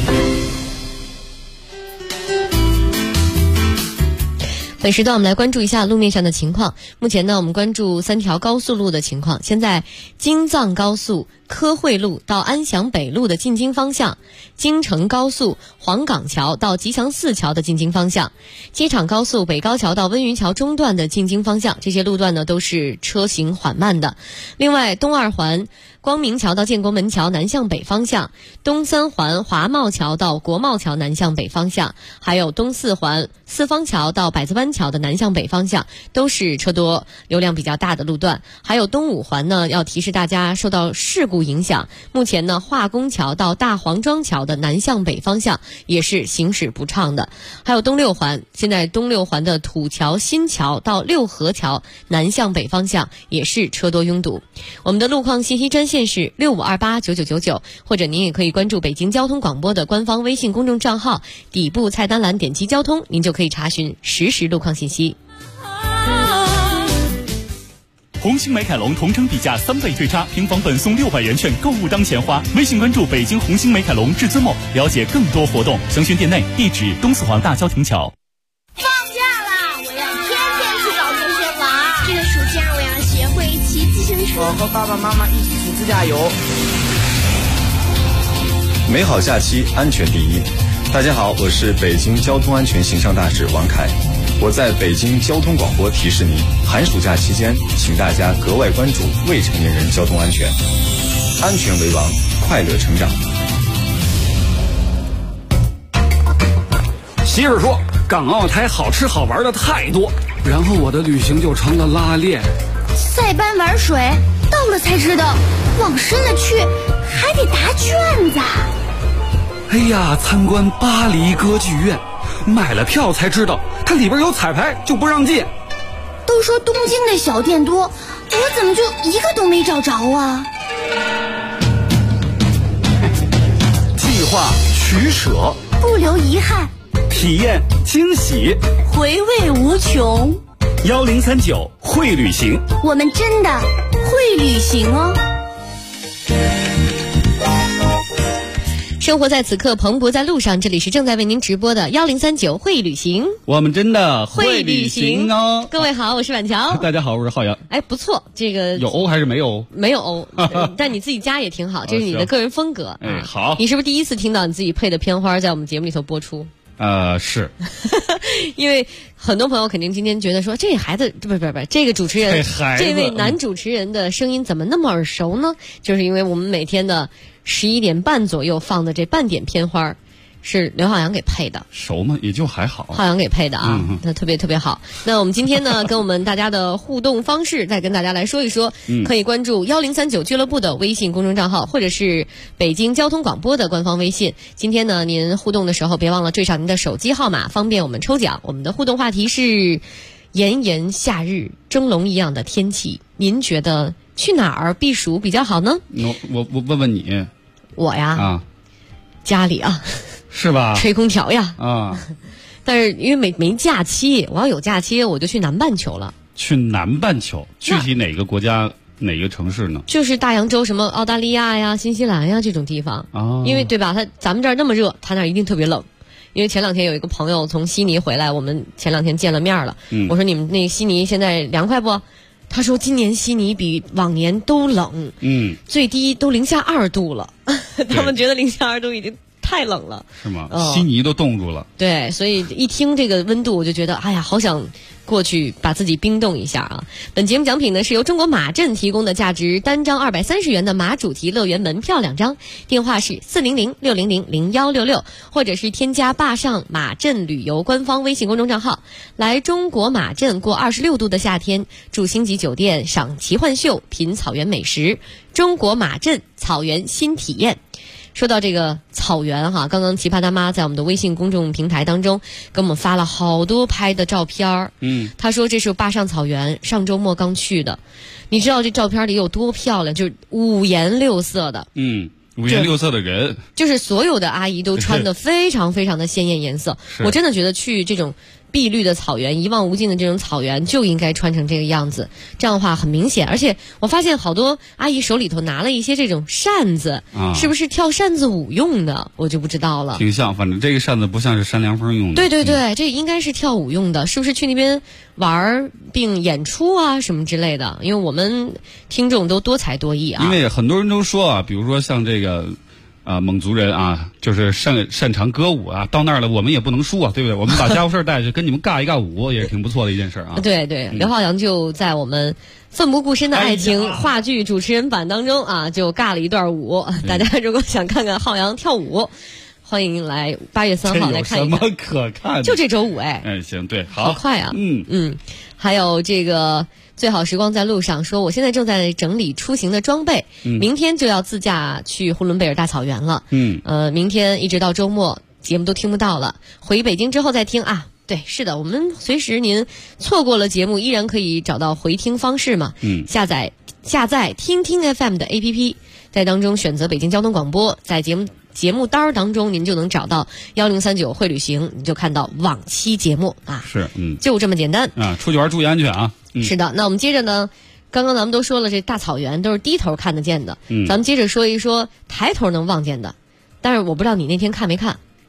Speaker 4: 本时段我们来关注一下路面上的情况。目前呢，我们关注3条高速路的情况。现在京藏高速科惠路到安祥北路的进京方向，京承高速黄岗桥到吉祥寺桥的进京方向，机场高速北高桥到温榆桥中段的进京方向，这些路段呢都是车行缓慢的。另外，东2环光明桥到建国门桥南向北方向，东3环华茂桥到国贸桥南向北方向，还有东4环四方桥到百子湾桥的南向北方向，都是车多流量比较大的路段。还有东5环呢，要提示大家受到事故影响，目前呢化工桥到大黄庄桥的南向北方向也是行驶不畅的。还有东6环，现在东6环的土桥新桥到六合桥南向北方向也是车多拥堵。我们的路况信息专线是65289999，或者您也可以关注北京交通广播的官方微信公众账号，底部菜单栏点击交通，您就可以查询实时路况信息。
Speaker 8: 红星美凯龙同城底价3倍追差，平房本送600元券，购物当钱花。微信关注北京红星美凯龙至尊某，了解更多活动。详询店内，地址东4环大郊亭桥。
Speaker 19: 放假啦！我要天天去找同学玩。这个暑假我要我和爸爸妈妈一起去自驾游。
Speaker 20: 美好假期，安全第一。大家好，我是北京交通安全形象大使王凯。我在北京交通广播提示您，寒暑假期间，请大家格外关注未成年人交通安全，安全为王，快乐成长。
Speaker 21: 媳妇说，港澳台好吃好玩的太多，然后我的旅行就成了拉练。
Speaker 22: 塞班玩水，到了才知道，往深了去还得答卷子。
Speaker 21: 哎呀，参观巴黎歌剧院，买了票才知道它里边有彩排，就不让进。
Speaker 22: 都说东京的小店多，我怎么就一个都没找着啊？
Speaker 21: 计划取舍，
Speaker 22: 不留遗憾，
Speaker 21: 体验惊喜，
Speaker 22: 回味无穷。
Speaker 21: 1039会旅行，
Speaker 22: 我们真的会旅行哦。
Speaker 4: 生活在此刻，蓬勃在路上。这里是正在为您直播的1039会旅行，
Speaker 7: 我们真的会旅行哦。
Speaker 4: 各位好，我是婉乔。
Speaker 7: 大家好，我是浩洋。
Speaker 4: 哎，不错，这个
Speaker 7: 有欧还是没有欧？
Speaker 4: 没有欧，但你自己加也挺好，这是你的个人风格。
Speaker 7: 哎，好。
Speaker 4: 你是不是第一次听到你自己配的片花在我们节目里头播出？
Speaker 7: 是。
Speaker 4: 因为很多朋友肯定今天觉得说，这孩子不，这个主持人，这位男主持人的声音怎么那么耳熟呢？就是因为我们每天的11点半左右放的这半点片花是刘浩洋给配的。
Speaker 7: 熟吗？也就还好。
Speaker 4: 浩洋给配的啊，那特别好。那我们今天呢，跟我们大家的互动方式再跟大家来说一说，可以关注1039俱乐部的微信公众账号，或者是北京交通广播的官方微信。今天呢，您互动的时候别忘了缀上您的手机号码，方便我们抽奖。我们的互动话题是炎炎夏日蒸笼一样的天气，您觉得去哪儿避暑比较好呢？
Speaker 7: 我问问你。
Speaker 4: 我呀，家里啊，
Speaker 7: 是吧？
Speaker 4: 吹空调呀，但是因为没假期，我要有假期我就去南半球了。
Speaker 7: 去南半球，具体哪个国家哪个城市呢？
Speaker 4: 就是大洋洲，什么澳大利亚呀、新西兰呀这种地方。因为对吧？咱们这儿那么热，他那儿一定特别冷。因为前两天有一个朋友从悉尼回来，我们前两天见了面了。我说你们那悉尼现在凉快不？他说今年悉尼比往年都冷，最低都-2度了。他们觉得-2度已经太冷了，
Speaker 7: 是吗？悉尼都冻住了。
Speaker 4: 对，所以一听这个温度，我就觉得，哎呀，好想过去把自己冰冻一下啊！本节目奖品呢是由中国马镇提供的价值单张230元的马主题乐园门票2张，电话是400-600-0166，或者是添加坝上马镇旅游官方微信公众账号。来中国马镇过26度的夏天，住星级酒店，赏奇幻秀，品草原美食，中国马镇草原新体验。说到这个草原哈，刚刚奇葩大妈在我们的微信公众平台当中给我们发了好多拍的照片。她说这是坝上草原，上周末刚去的。你知道这照片里有多漂亮？就是五颜六色的。
Speaker 7: 五颜六色的人，
Speaker 4: 就是所有的阿姨都穿的非常非常的鲜艳颜色。我真的觉得去这种碧绿的草原，一望无尽的这种草原就应该穿成这个样子，这样的话很明显。而且我发现好多阿姨手里头拿了一些这种扇子，是不是跳扇子舞用的？我就不知道了。
Speaker 7: 挺像，反正这个扇子不像是扇凉风用的。
Speaker 4: 对，这应该是跳舞用的，是不是去那边玩并演出啊什么之类的？因为我们听众都多才多艺啊。
Speaker 7: 因为很多人都说啊，比如说像这个蒙族人啊，就是擅长歌舞啊，到那儿了我们也不能输啊，对不对？我们把家伙事带去跟你们尬一尬舞，也是挺不错的一件事啊。
Speaker 4: 对，刘浩洋就在我们奋不顾身的爱情话剧主持人版当中啊，就尬了一段舞。大家如果想看看浩洋跳舞，欢迎来8月3号来看一看。
Speaker 7: 有什么可看的？
Speaker 4: 就这周五
Speaker 7: 行，对，
Speaker 4: 好快啊。还有这个最好时光在路上说，我现在正在整理出行的装备，明天就要自驾去呼伦贝尔大草原了。明天一直到周末节目都听不到了，回北京之后再听啊。对，是的，我们随时您错过了节目依然可以找到回听方式嘛。下载听听 FM 的 APP， 在当中选择北京交通广播，在节目单当中您就能找到1039会旅行，你就看到往期节目啊。
Speaker 7: 是，
Speaker 4: 就这么简单
Speaker 7: 啊！出去玩注意安全啊！
Speaker 4: 是的，那我们接着呢，刚刚咱们都说了，这大草原都是低头看得见的，咱们接着说一说抬头能望见的。但是我不知道你那天看没看，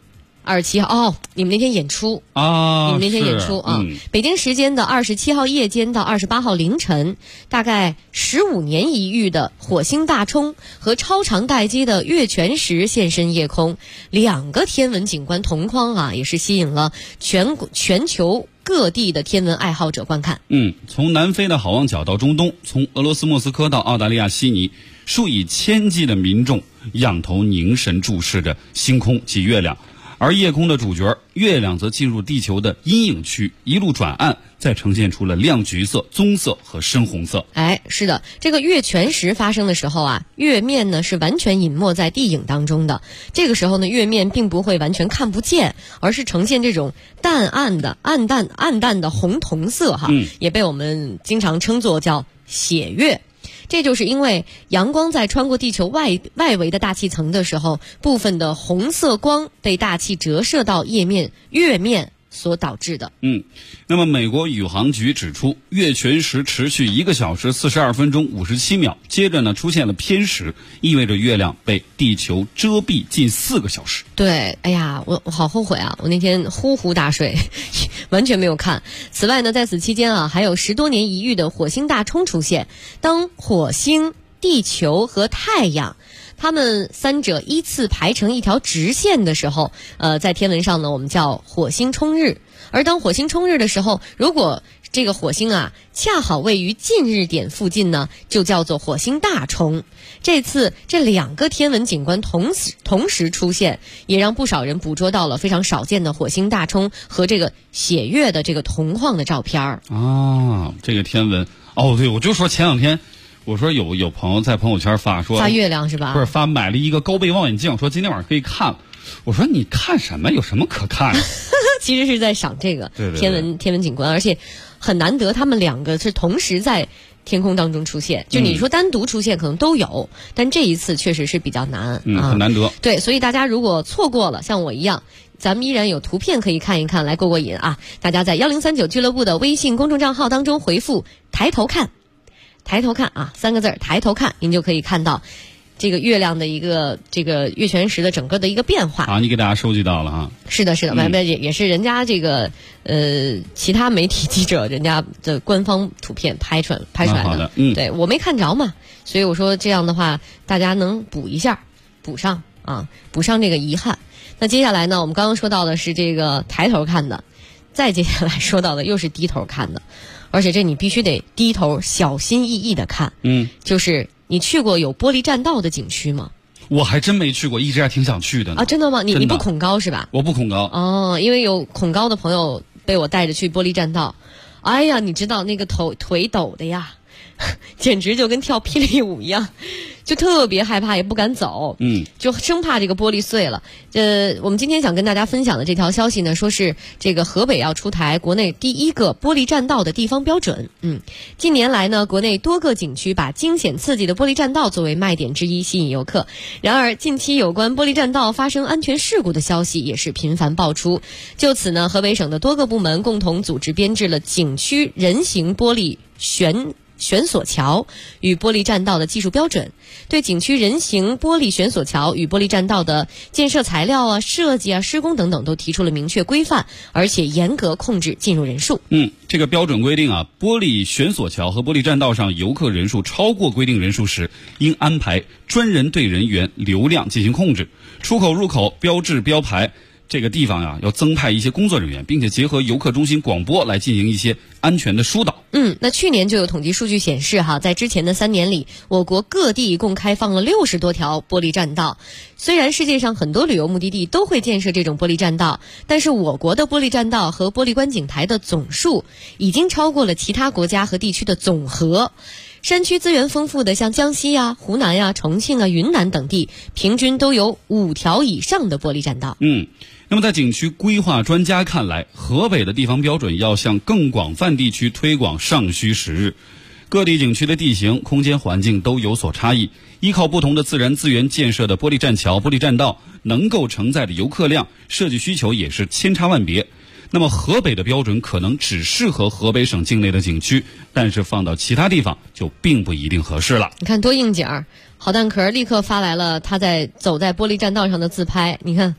Speaker 4: 27号哦，你们那天演出
Speaker 7: 啊？
Speaker 4: 你们那天演出啊？北京时间的27号夜间到28号凌晨，大概15年一遇的火星大冲和超长待机的月全食现身夜空，2个天文景观同框啊，也是吸引了全球各地的天文爱好者观看。
Speaker 7: 从南非的好望角到中东，从俄罗斯莫斯科到澳大利亚悉尼，数以千计的民众仰头凝神注视着星空及月亮。而夜空的主角月亮则进入地球的阴影区，一路转暗，再呈现出了亮橘色、棕色和深红色。
Speaker 4: 是的，这个月全食发生的时候啊，月面呢是完全隐没在地影当中的。这个时候呢，月面并不会完全看不见，而是呈现这种暗淡的红铜色哈，也被我们经常称作叫血月。这就是因为阳光在穿过地球外围的大气层的时候，部分的红色光被大气折射到月面所导致的。
Speaker 7: 那么美国宇航局指出，月全食持续1个小时42分钟57秒，接着呢出现了偏食，意味着月亮被地球遮蔽近4个小时。
Speaker 4: 对，哎呀，我好后悔啊！我那天呼呼大睡，完全没有看。此外呢，在此期间啊，还有10多年一遇的火星大冲出现。当火星、地球和太阳它们3者依次排成一条直线的时候，在天文上呢，我们叫火星冲日。而当火星冲日的时候，如果这个火星啊恰好位于近日点附近呢，就叫做火星大冲。这次这2个天文景观同时出现，也让不少人捕捉到了非常少见的火星大冲和这个血月的这个同框的照片
Speaker 7: 啊。这个天文对，我就说前2天。我说有朋友在朋友圈发
Speaker 4: 月亮是吧？
Speaker 7: 不是买了一个高倍望远镜，说今天晚上可以看了。我说你看什么？有什么可看的？
Speaker 4: 其实是在赏这个天文景观，而且很难得，他们2个是同时在天空当中出现。就你说单独出现可能都有，但这一次确实是比较难，
Speaker 7: 很难得。
Speaker 4: 对，所以大家如果错过了，像我一样。咱们依然有图片可以看一看，来过瘾啊！大家在1039俱乐部的微信公众账号当中回复抬头看啊3个字抬头看，您就可以看到这个月亮的一个这个月全食的整个的一个变化
Speaker 7: 啊。你给大家收集到了啊？
Speaker 4: 是的也是人家这个其他媒体记者人家的官方图片拍出来的。对，我没看着嘛，所以我说这样的话大家能补上这个遗憾。那接下来呢，我们刚刚说到的是这个抬头看的，再接下来说到的又是低头看的，而且这你必须得低头小心翼翼的看。就是你去过有玻璃栈道的景区吗？
Speaker 7: 我还真没去过，一直还挺想去的呢。
Speaker 4: 真的吗？你不恐高是吧？
Speaker 7: 我不恐高。
Speaker 4: 因为有恐高的朋友被我带着去玻璃栈道，哎呀，你知道那个腿抖的呀，简直就跟跳霹雳舞一样，就特别害怕，也不敢走，就生怕这个玻璃碎了。我们今天想跟大家分享的这条消息呢，说是这个河北要出台国内第1个玻璃栈道的地方标准。近年来呢，国内多个景区把惊险刺激的玻璃栈道作为卖点之一，吸引游客。然而，近期有关玻璃栈道发生安全事故的消息也是频繁爆出。就此呢，河北省的多个部门共同组织编制了景区人行玻璃悬索桥与玻璃栈道的技术标准，对景区人行玻璃悬索桥与玻璃栈道的建设材料啊、设计啊、施工等等都提出了明确规范，而且严格控制进入人数。
Speaker 7: 这个标准规定啊，玻璃悬索桥和玻璃栈道上游客人数超过规定人数时，应安排专人队人员流量进行控制，出口入口标志标牌这个地方要增派一些工作人员，并且结合游客中心广播来进行一些安全的疏导。
Speaker 4: 那去年就有统计数据显示在之前的3年里，我国各地一共开放了60多条玻璃栈道。虽然世界上很多旅游目的地都会建设这种玻璃栈道，但是我国的玻璃栈道和玻璃观景台的总数已经超过了其他国家和地区的总和。山区资源丰富的像江西啊、湖南啊、重庆啊、云南等地，平均都有5条以上的玻璃栈道。
Speaker 7: 那么在景区规划专家看来，河北的地方标准要向更广泛地区推广尚需时日。各地景区的地形、空间环境都有所差异，依靠不同的自然资源建设的玻璃栈桥、玻璃栈道能够承载的游客量、设计需求也是千差万别。那么河北的标准可能只适合河北省境内的景区，但是放到其他地方就并不一定合适了。
Speaker 4: 你看多应景儿，好蛋壳立刻发来了他走在玻璃栈道上的自拍，你看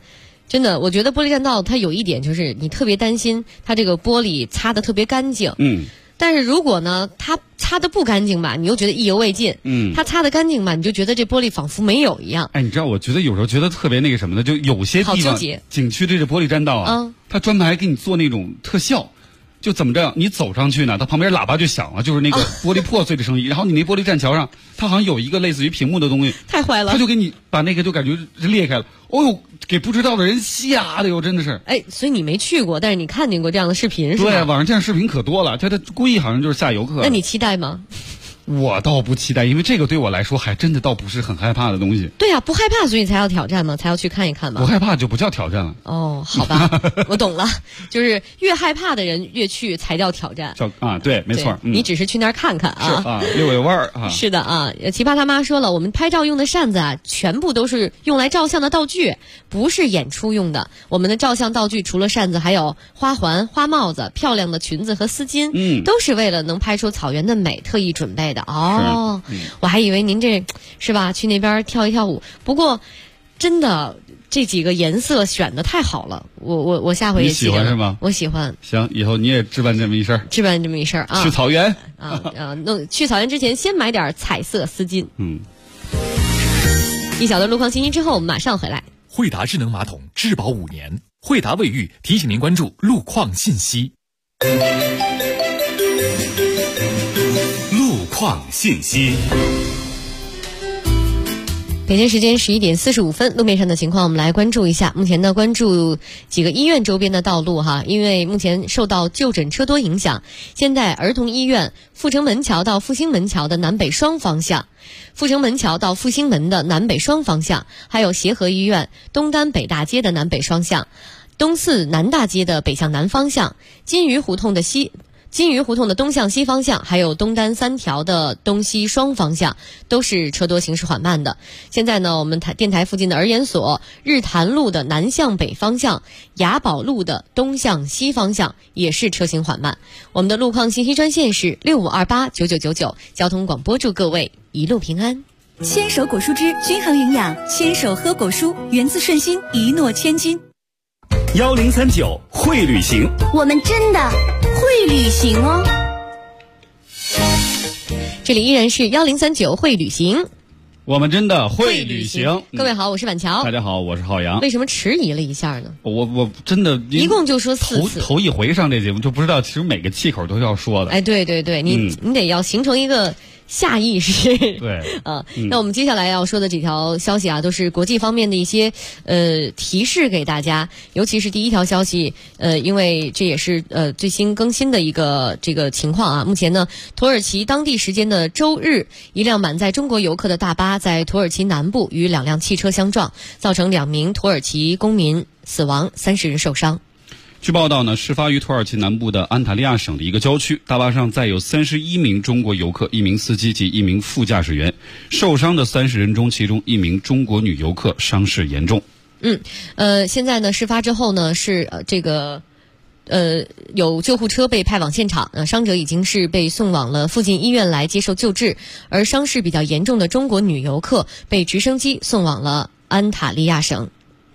Speaker 4: 真的，我觉得玻璃栈道它有一点就是你特别担心它这个玻璃擦得特别干净。但是如果呢，它擦得不干净吧，你又觉得意犹未尽。它擦得干净吧，你就觉得这玻璃仿佛没有一样。
Speaker 7: 哎，你知道，我觉得有时候觉得特别那个什么的，就有些地方景区这玻璃栈道啊，它专门还给你做那种特效。就怎么着，你走上去呢，它旁边喇叭就响了，就是那个玻璃破碎的声音。然后你那玻璃栈桥上，它好像有一个类似于屏幕的东西，
Speaker 4: 太坏了，
Speaker 7: 它就给你把那个就感觉裂开了。哦呦，给不知道的人吓的哟，真的是。
Speaker 4: 哎，所以你没去过，但是你看见过这样的视频是吧？
Speaker 7: 对，网上这样视频可多了，他故意好像就是吓游客。
Speaker 4: 那你期待吗？
Speaker 7: 我倒不期待，因为这个对我来说还真的倒不是很害怕的东西。
Speaker 4: 对呀，不害怕所以才要挑战嘛，才要去看一看嘛。
Speaker 7: 不害怕就不叫挑战了。
Speaker 4: 哦，好吧，我懂了，就是越害怕的人越去才叫挑战。
Speaker 7: 对，没错。
Speaker 4: 你只是去那儿看看啊。
Speaker 7: 是啊，溜溜弯儿啊。
Speaker 4: 是的啊，奇葩他妈说了，我们拍照用的扇子啊，全部都是用来照相的道具，不是演出用的。我们的照相道具除了扇子，还有花环、花帽子、漂亮的裙子和丝巾，都是为了能拍出草原的美特意准备的。哦，我还以为您这是吧，去那边跳一跳舞。不过，真的这几个颜色选的太好了，我下回也记得。
Speaker 7: 你喜欢是吗？
Speaker 4: 我喜欢。
Speaker 7: 行，以后你也置办这么一事儿。
Speaker 4: 置办这么一事儿啊！
Speaker 7: 去草原
Speaker 4: 去草原之前先买点彩色丝巾。一小段路况信息之后，我们马上回来。
Speaker 15: 惠达智能马桶质保5年，惠达卫浴提醒您关注路况信息。
Speaker 2: 路况信息。
Speaker 4: 北京时间11点45分，路面上的情况我们来关注一下。目前呢，关注几个医院周边的道路哈，因为目前受到就诊车多影响，现在儿童医院阜成门桥到复兴门桥的南北双方向，阜成门桥到复兴门的南北双方向，还有协和医院东单北大街的南北双向，东四南大街的北向南方向，金鱼胡同的东向西方向，还有东单3条的东西双方向都是车多行驶缓慢的。现在呢，我们电台附近的儿研所日坛路的南向北方向，雅宝路的东向西方向也是车行缓慢。我们的路况信息专线是65289999，交通广播祝各位一路平安。
Speaker 11: 牵手果蔬汁均衡营养，牵手喝果蔬，源自顺心，一诺千金。
Speaker 2: 1039会旅行，
Speaker 22: 我们真的会旅行哦。
Speaker 4: 这里依然是1039会旅行，
Speaker 7: 我们真的会旅行。
Speaker 4: 各位好，我是板桥。
Speaker 7: 大家好，我是浩洋。
Speaker 4: 为什么迟疑了一下呢？
Speaker 7: 我真的
Speaker 4: 一共就说4次，
Speaker 7: 头一回上这节目就不知道，其实每个气口都要说的。
Speaker 4: 哎，对对对，你得要形成一个下意识。
Speaker 7: 对，
Speaker 4: 那我们接下来要说的几条消息啊，都是国际方面的一些提示给大家，尤其是第一条消息，因为这也是最新更新的一个这个情况啊。目前呢，土耳其当地时间的周日，一辆满载中国游客的大巴在土耳其南部与2辆汽车相撞，造成2名土耳其公民死亡，30人受伤。
Speaker 7: 据报道呢，事发于土耳其南部的安塔利亚省的一个郊区，大巴上载有31名中国游客、1名司机及1名副驾驶员。受伤的30人中，其中1名中国女游客伤势严重。
Speaker 4: 现在呢，事发之后呢，是有救护车被派往现场，伤者已经是被送往了附近医院来接受救治，而伤势比较严重的中国女游客被直升机送往了安塔利亚省。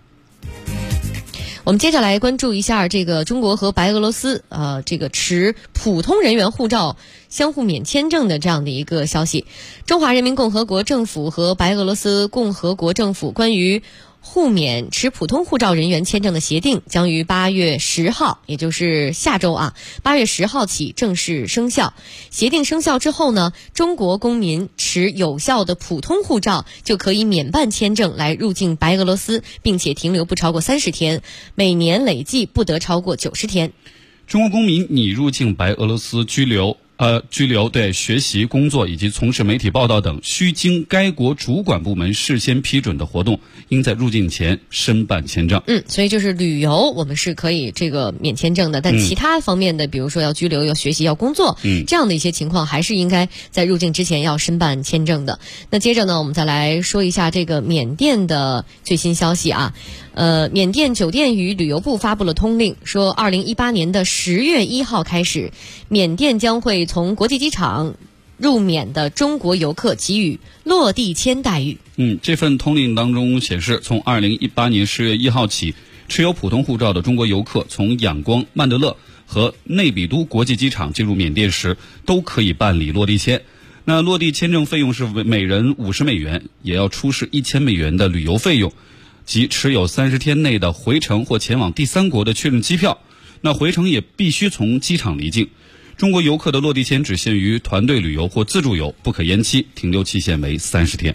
Speaker 4: 我们接着来关注一下这个中国和白俄罗斯这个持普通人员护照相互免签证的这样的一个消息。中华人民共和国政府和白俄罗斯共和国政府关于互免持普通护照人员签证的协定将于8月10号，也就是下周8月10号起正式生效。协定生效之后呢，中国公民持有效的普通护照就可以免办签证来入境白俄罗斯，并且停留不超过30天，每年累计不得超过90天。
Speaker 7: 中国公民拟入境白俄罗斯居留对学习、工作以及从事媒体报道等需经该国主管部门事先批准的活动，应在入境前申办签证。
Speaker 4: 所以就是旅游我们是可以这个免签证的，但其他方面的，比如说要居留、要学习、要工作，这样的一些情况还是应该在入境之前要申办签证的。那接着呢，我们再来说一下这个缅甸的最新消息啊。缅甸酒店与旅游部发布了通令，说2018年的10月1号开始，缅甸将会从国际机场入缅的中国游客给予落地签待遇。
Speaker 7: 这份通令当中显示，从2018年10月1号起， 持有普通护照的中国游客从仰光、曼德勒和内比都国际机场进入缅甸时，都可以办理落地签。那落地签证费用是每人50美元，也要出示1000美元的旅游费用，及持有30天内的回程或前往第3国的确认机票。那回程也必须从机场离境。中国游客的落地签只限于团队旅游或自助游，不可延期，停留期限为30天。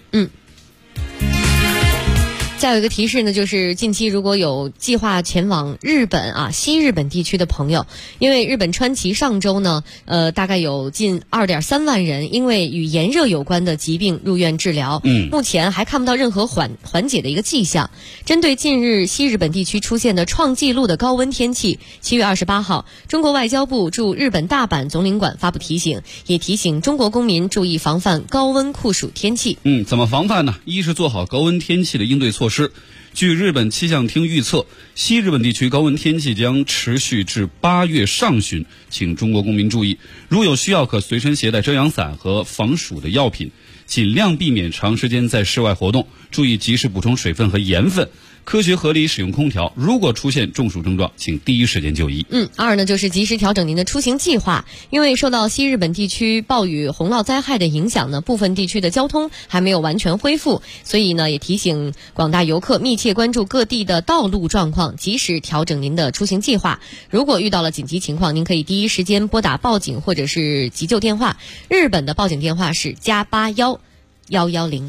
Speaker 4: 再有一个提示呢，就是近期如果有计划前往日本西日本地区的朋友，因为日本川崎上周呢，大概有近2.3万人因为与炎热有关的疾病入院治疗，目前还看不到任何缓解的一个迹象。针对近日西日本地区出现的创纪录的高温天气，7月28号，中国外交部驻日本大阪总领馆发布提醒，也提醒中国公民注意防范高温酷暑天气。
Speaker 7: 怎么防范呢？一是做好高温天气的应对措施。据日本气象厅预测，西日本地区高温天气将持续至8月上旬，请中国公民注意，如有需要可随身携带遮阳伞和防暑的药品，尽量避免长时间在室外活动，注意及时补充水分和盐分，科学合理使用空调，如果出现中暑症状，请第一时间就医。
Speaker 4: 二呢就是及时调整您的出行计划，因为受到西日本地区暴雨洪涝灾害的影响呢，部分地区的交通还没有完全恢复，所以呢也提醒广大游客密切关注各地的道路状况，及时调整您的出行计划。如果遇到了紧急情况，您可以第一时间拨打报警或者是急救电话，日本的报警电话是+81-110。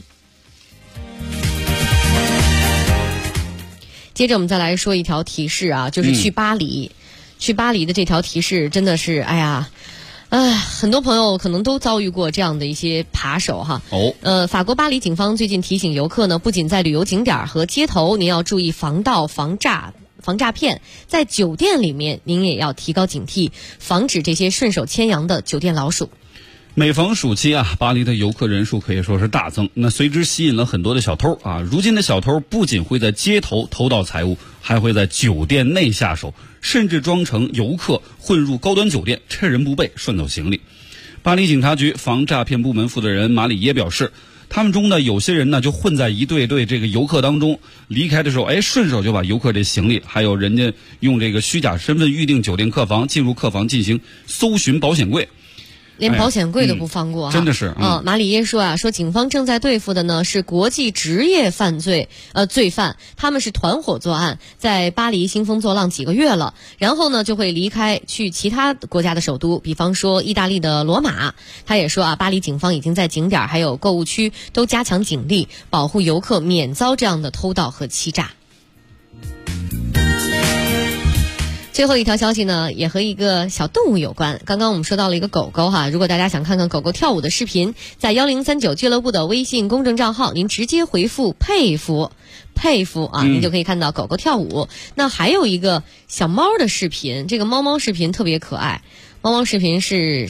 Speaker 4: 接着我们再来说一条提示就是去巴黎，去巴黎的这条提示真的是很多朋友可能都遭遇过这样的一些扒手法国巴黎警方最近提醒游客呢，不仅在旅游景点和街头您要注意防盗、防诈骗，在酒店里面您也要提高警惕，防止这些顺手牵羊的酒店老鼠。
Speaker 7: 每逢暑期巴黎的游客人数可以说是大增，那随之吸引了很多的小偷如今的小偷不仅会在街头偷盗财物，还会在酒店内下手，甚至装成游客混入高端酒店，趁人不备顺走行李。巴黎警察局防诈骗部门负责人马里耶表示，他们中的有些人呢就混在一对这个游客当中，离开的时候顺手就把游客这行李，还有人家用这个虚假身份预订酒店客房，进入客房进行搜寻保险柜，
Speaker 4: 连保险柜都不放过
Speaker 7: 真的是
Speaker 4: 马里耶说警方正在对付的呢是国际职业罪犯，他们是团伙作案，在巴黎兴风作浪几个月了，然后呢就会离开去其他国家的首都，比方说意大利的罗马。他也说巴黎警方已经在景点还有购物区都加强警力，保护游客免遭这样的偷盗和欺诈。最后一条消息呢，也和一个小动物有关。刚刚我们说到了一个狗狗如果大家想看看狗狗跳舞的视频，在1039俱乐部的微信公众账号，您直接回复佩服您就可以看到狗狗跳舞。那还有一个小猫的视频，这个猫视频特别可爱。猫视频是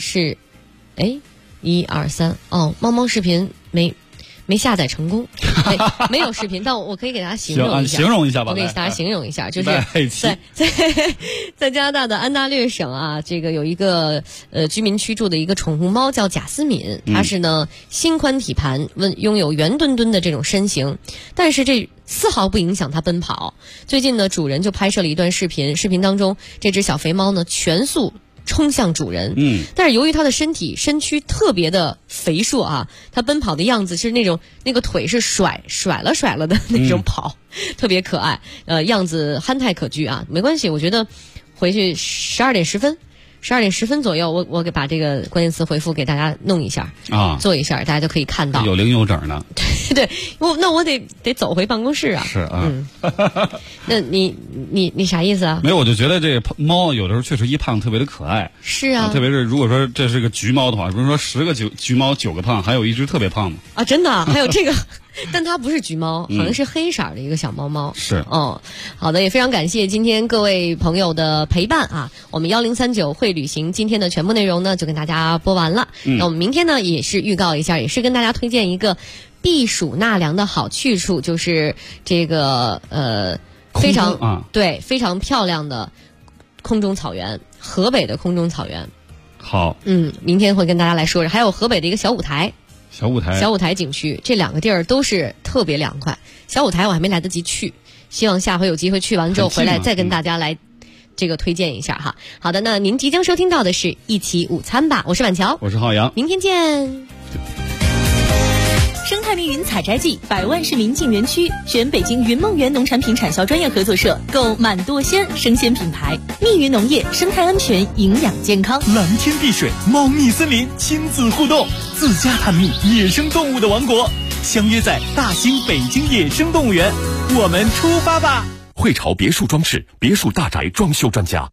Speaker 4: 1、2、3猫视频没下载成功，没有视频，但我可以给大家形容一下。
Speaker 7: 吧。
Speaker 4: 我给大家形容一下，就是在加拿大的安大略省这个有一个居民区住的一个宠物猫叫贾斯敏，它是呢心宽体盘，拥有圆墩墩的这种身形，但是这丝毫不影响它奔跑。最近呢，主人就拍摄了一段视频当中，这只小肥猫呢全速冲向主人，但是由于它的身躯特别的肥硕它奔跑的样子是那个腿是甩了的那种跑，特别可爱，样子憨态可掬没关系，我觉得回去12点10分左右，我给把这个关键词回复给大家弄一下做一下，大家就可以看到。
Speaker 7: 有零有整呢。
Speaker 4: 对，那我得走回办公室
Speaker 7: 是
Speaker 4: 那你啥意思
Speaker 7: 没有，我就觉得这个猫有的时候确实一胖特别的可爱。
Speaker 4: 是
Speaker 7: 特别是如果说这是个橘猫的话，比如说10个橘猫9个胖，还有一只特别胖的
Speaker 4: 真的还有这个但它不是橘猫，好像是黑色的一个小猫猫。
Speaker 7: 是
Speaker 4: 好的，也非常感谢今天各位朋友的陪伴我们1039会旅行今天的全部内容呢就跟大家播完了。那我们明天呢也是预告一下，也是跟大家推荐一个避暑纳凉的好去处，就是这个非常漂亮的空中草原，河北的空中草原。
Speaker 7: 好，
Speaker 4: 明天会跟大家来说，还有河北的一个小舞台景区，这2个地儿都是特别凉快。小舞台我还没来得及去， 希望下回有机会去完之后回来再跟大家来这个推荐一下哈。好的，那您即将收听到的是一起午餐吧，我是婉乔，
Speaker 7: 我是浩洋，
Speaker 4: 明天见。
Speaker 1: 生态密云采摘季，100万市民进园区，选北京云梦园农产品产销专业合作社，购满舵鲜生鲜品牌。密云农业，生态安全，营养健康。
Speaker 8: 蓝天碧水，猫蜜森林，亲子互动，自家探秘野生动物的王国，相约在大兴北京野生动物园，我们出发吧！
Speaker 14: 汇潮别墅装饰，别墅大宅装修专家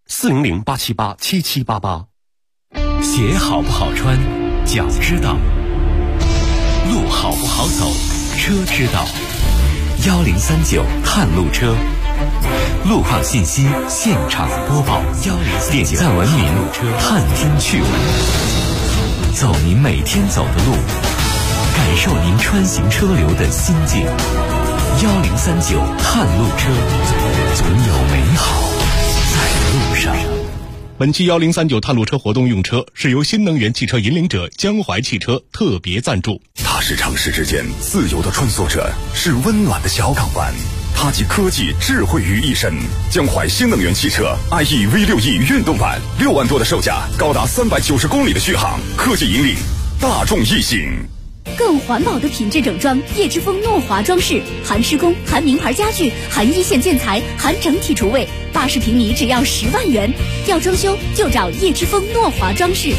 Speaker 14: ，400-878-7788。
Speaker 3: 鞋好不好穿，脚知道；路好不好走，车知道。1039探路车，路况信息现场播报。点赞文明探听趣闻，走您每天走的路，感受您穿行车流的心境。1039探路车，总有美好在路上。
Speaker 12: 本期1039探路车活动用车是由新能源汽车引领者江淮汽车特别赞助。
Speaker 2: 它是城市之间自由的穿梭者，是温暖的小港湾。它集科技智慧于一身。江淮新能源汽车 IE V6E 运动版，6万多的售价，高达390公里的续航，科技引领大众异性。
Speaker 22: 更环保的品质整装，叶之峰诺华装饰，含施工，含名牌家具，含一线建材，含整体厨卫，80平米只要10万元。要装修就找叶之峰诺华装饰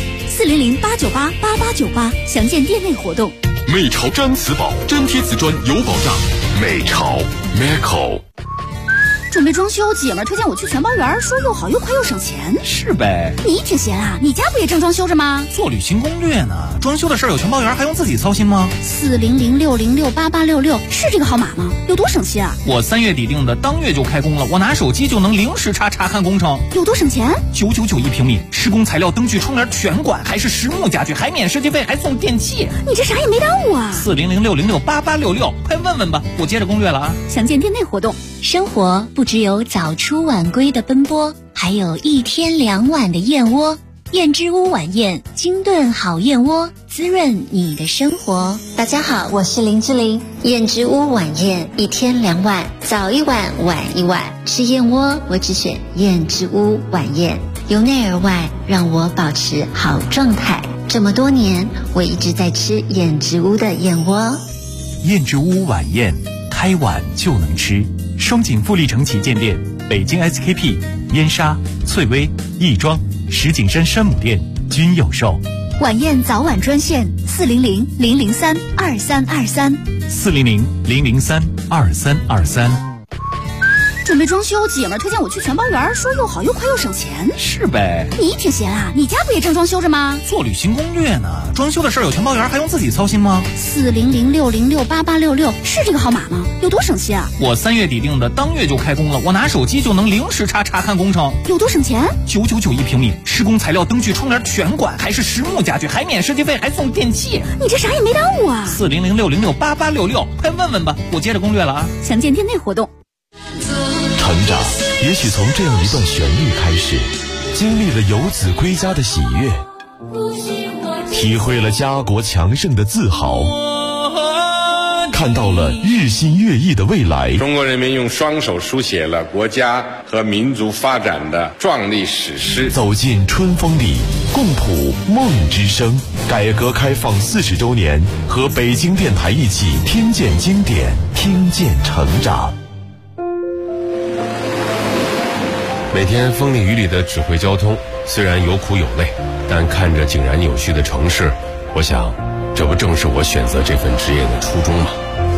Speaker 22: ，400-898-8898，详见店内活动。
Speaker 9: 美潮毡瓷宝，粘贴瓷砖有保障。美潮 Meco。
Speaker 22: 准备装修，姐们儿推荐我去全包园，说又好又快又省钱。
Speaker 6: 是呗，
Speaker 22: 你挺闲啊，你家不也正装修着吗？
Speaker 6: 做旅行攻略呢，装修的事儿有全包园，还用自己操心吗
Speaker 22: ？400-606-8866是这个号码吗？有多省心啊？
Speaker 6: 我3月底定的，当月就开工了，我拿手机就能零时差查看工程。
Speaker 22: 有多省钱
Speaker 6: ？999一平米，施工材料、灯具、窗帘全管，还是实木家具，还免设计费，还送电器。
Speaker 22: 你这啥也没耽误啊
Speaker 6: ！400-606-8866，快问问吧，我接着攻略了啊！
Speaker 22: 详见店内活动。
Speaker 11: 生活不只有早出晚归的奔波，还有1天2碗的燕窝。燕之屋晚宴，精炖好燕窝，滋润你的生活。
Speaker 10: 大家好，我是林志玲。燕之屋晚宴，1天2碗，早1碗，晚1碗。吃燕窝，我只选燕之屋晚宴，由内而外让我保持好状态。这么多年，我一直在吃燕之屋的燕窝。
Speaker 3: 燕之屋晚宴，开碗就能吃。双井富力城旗舰店、北京 SKP、燕莎、翠微、亦庄、石景山山姆店均有售。
Speaker 22: 晚宴早晚专线400-003-2323。
Speaker 3: 400-003-2323。
Speaker 22: 准备装修，姐们儿推荐我去全包园，说又好又快又省钱。
Speaker 6: 是呗，
Speaker 22: 你挺闲啊，你家不也正装修着吗？
Speaker 6: 做旅行攻略呢，装修的事儿有全包园，还用自己操心吗
Speaker 22: ？400-606-8866是这个号码吗？有多省心啊？
Speaker 6: 我3月底定的，当月就开工了，我拿手机就能零时差查看工程。
Speaker 22: 有多省钱
Speaker 6: ？999一平米，施工材料、灯具、窗帘全管，还是实木家具，还免设计费，还送电器。
Speaker 22: 你这啥也没耽误啊
Speaker 6: ！400-606-8866，快问问吧，我接着攻略了啊！
Speaker 22: 详见店内活动。
Speaker 9: 成长也许从这样一段旋律开始，经历了游子归家的喜悦，体会了家国强盛的自豪，看到了日新月异的未来。
Speaker 23: 中国人民用双手书写了国家和民族发展的壮丽史诗。
Speaker 9: 走进春风里，共谱梦之声。改革开放40周年，和北京电台一起听见经典，听见成长。
Speaker 14: 每天风里雨里的指挥交通，虽然有苦有累，但看着井然有序的城市，我想，这不正是我选择这份职业的初衷吗？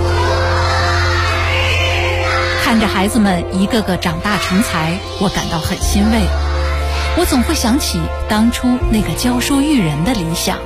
Speaker 24: 看着孩子们一个个长大成才，我感到很欣慰。我总会想起当初那个教书育人的理想。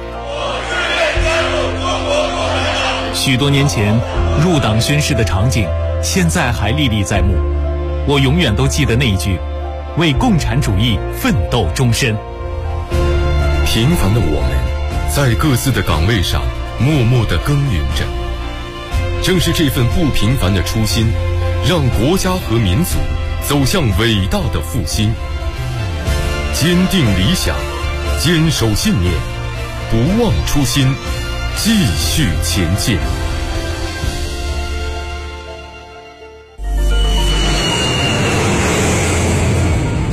Speaker 3: 许多年前入党宣誓的场景，现在还历历在目。我永远都记得那一句：为共产主义奋斗终身。
Speaker 14: 平凡的我们，在各自的岗位上默默地耕耘着。正是这份不平凡的初心，让国家和民族走向伟大的复兴。坚定理想，坚守信念，不忘初心，继续前进。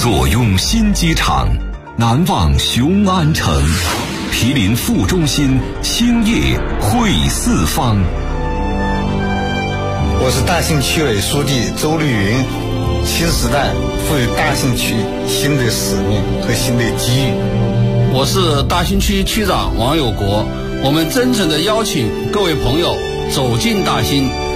Speaker 9: 若拥新机场，难忘雄安城。毗邻副中心，兴业汇四方。
Speaker 5: 我是大兴区委书记周绿云。新时代赋予大兴区新的使命和新的机遇。
Speaker 13: 我是大兴区区长王有国。我们真诚地邀请各位朋友走进大兴，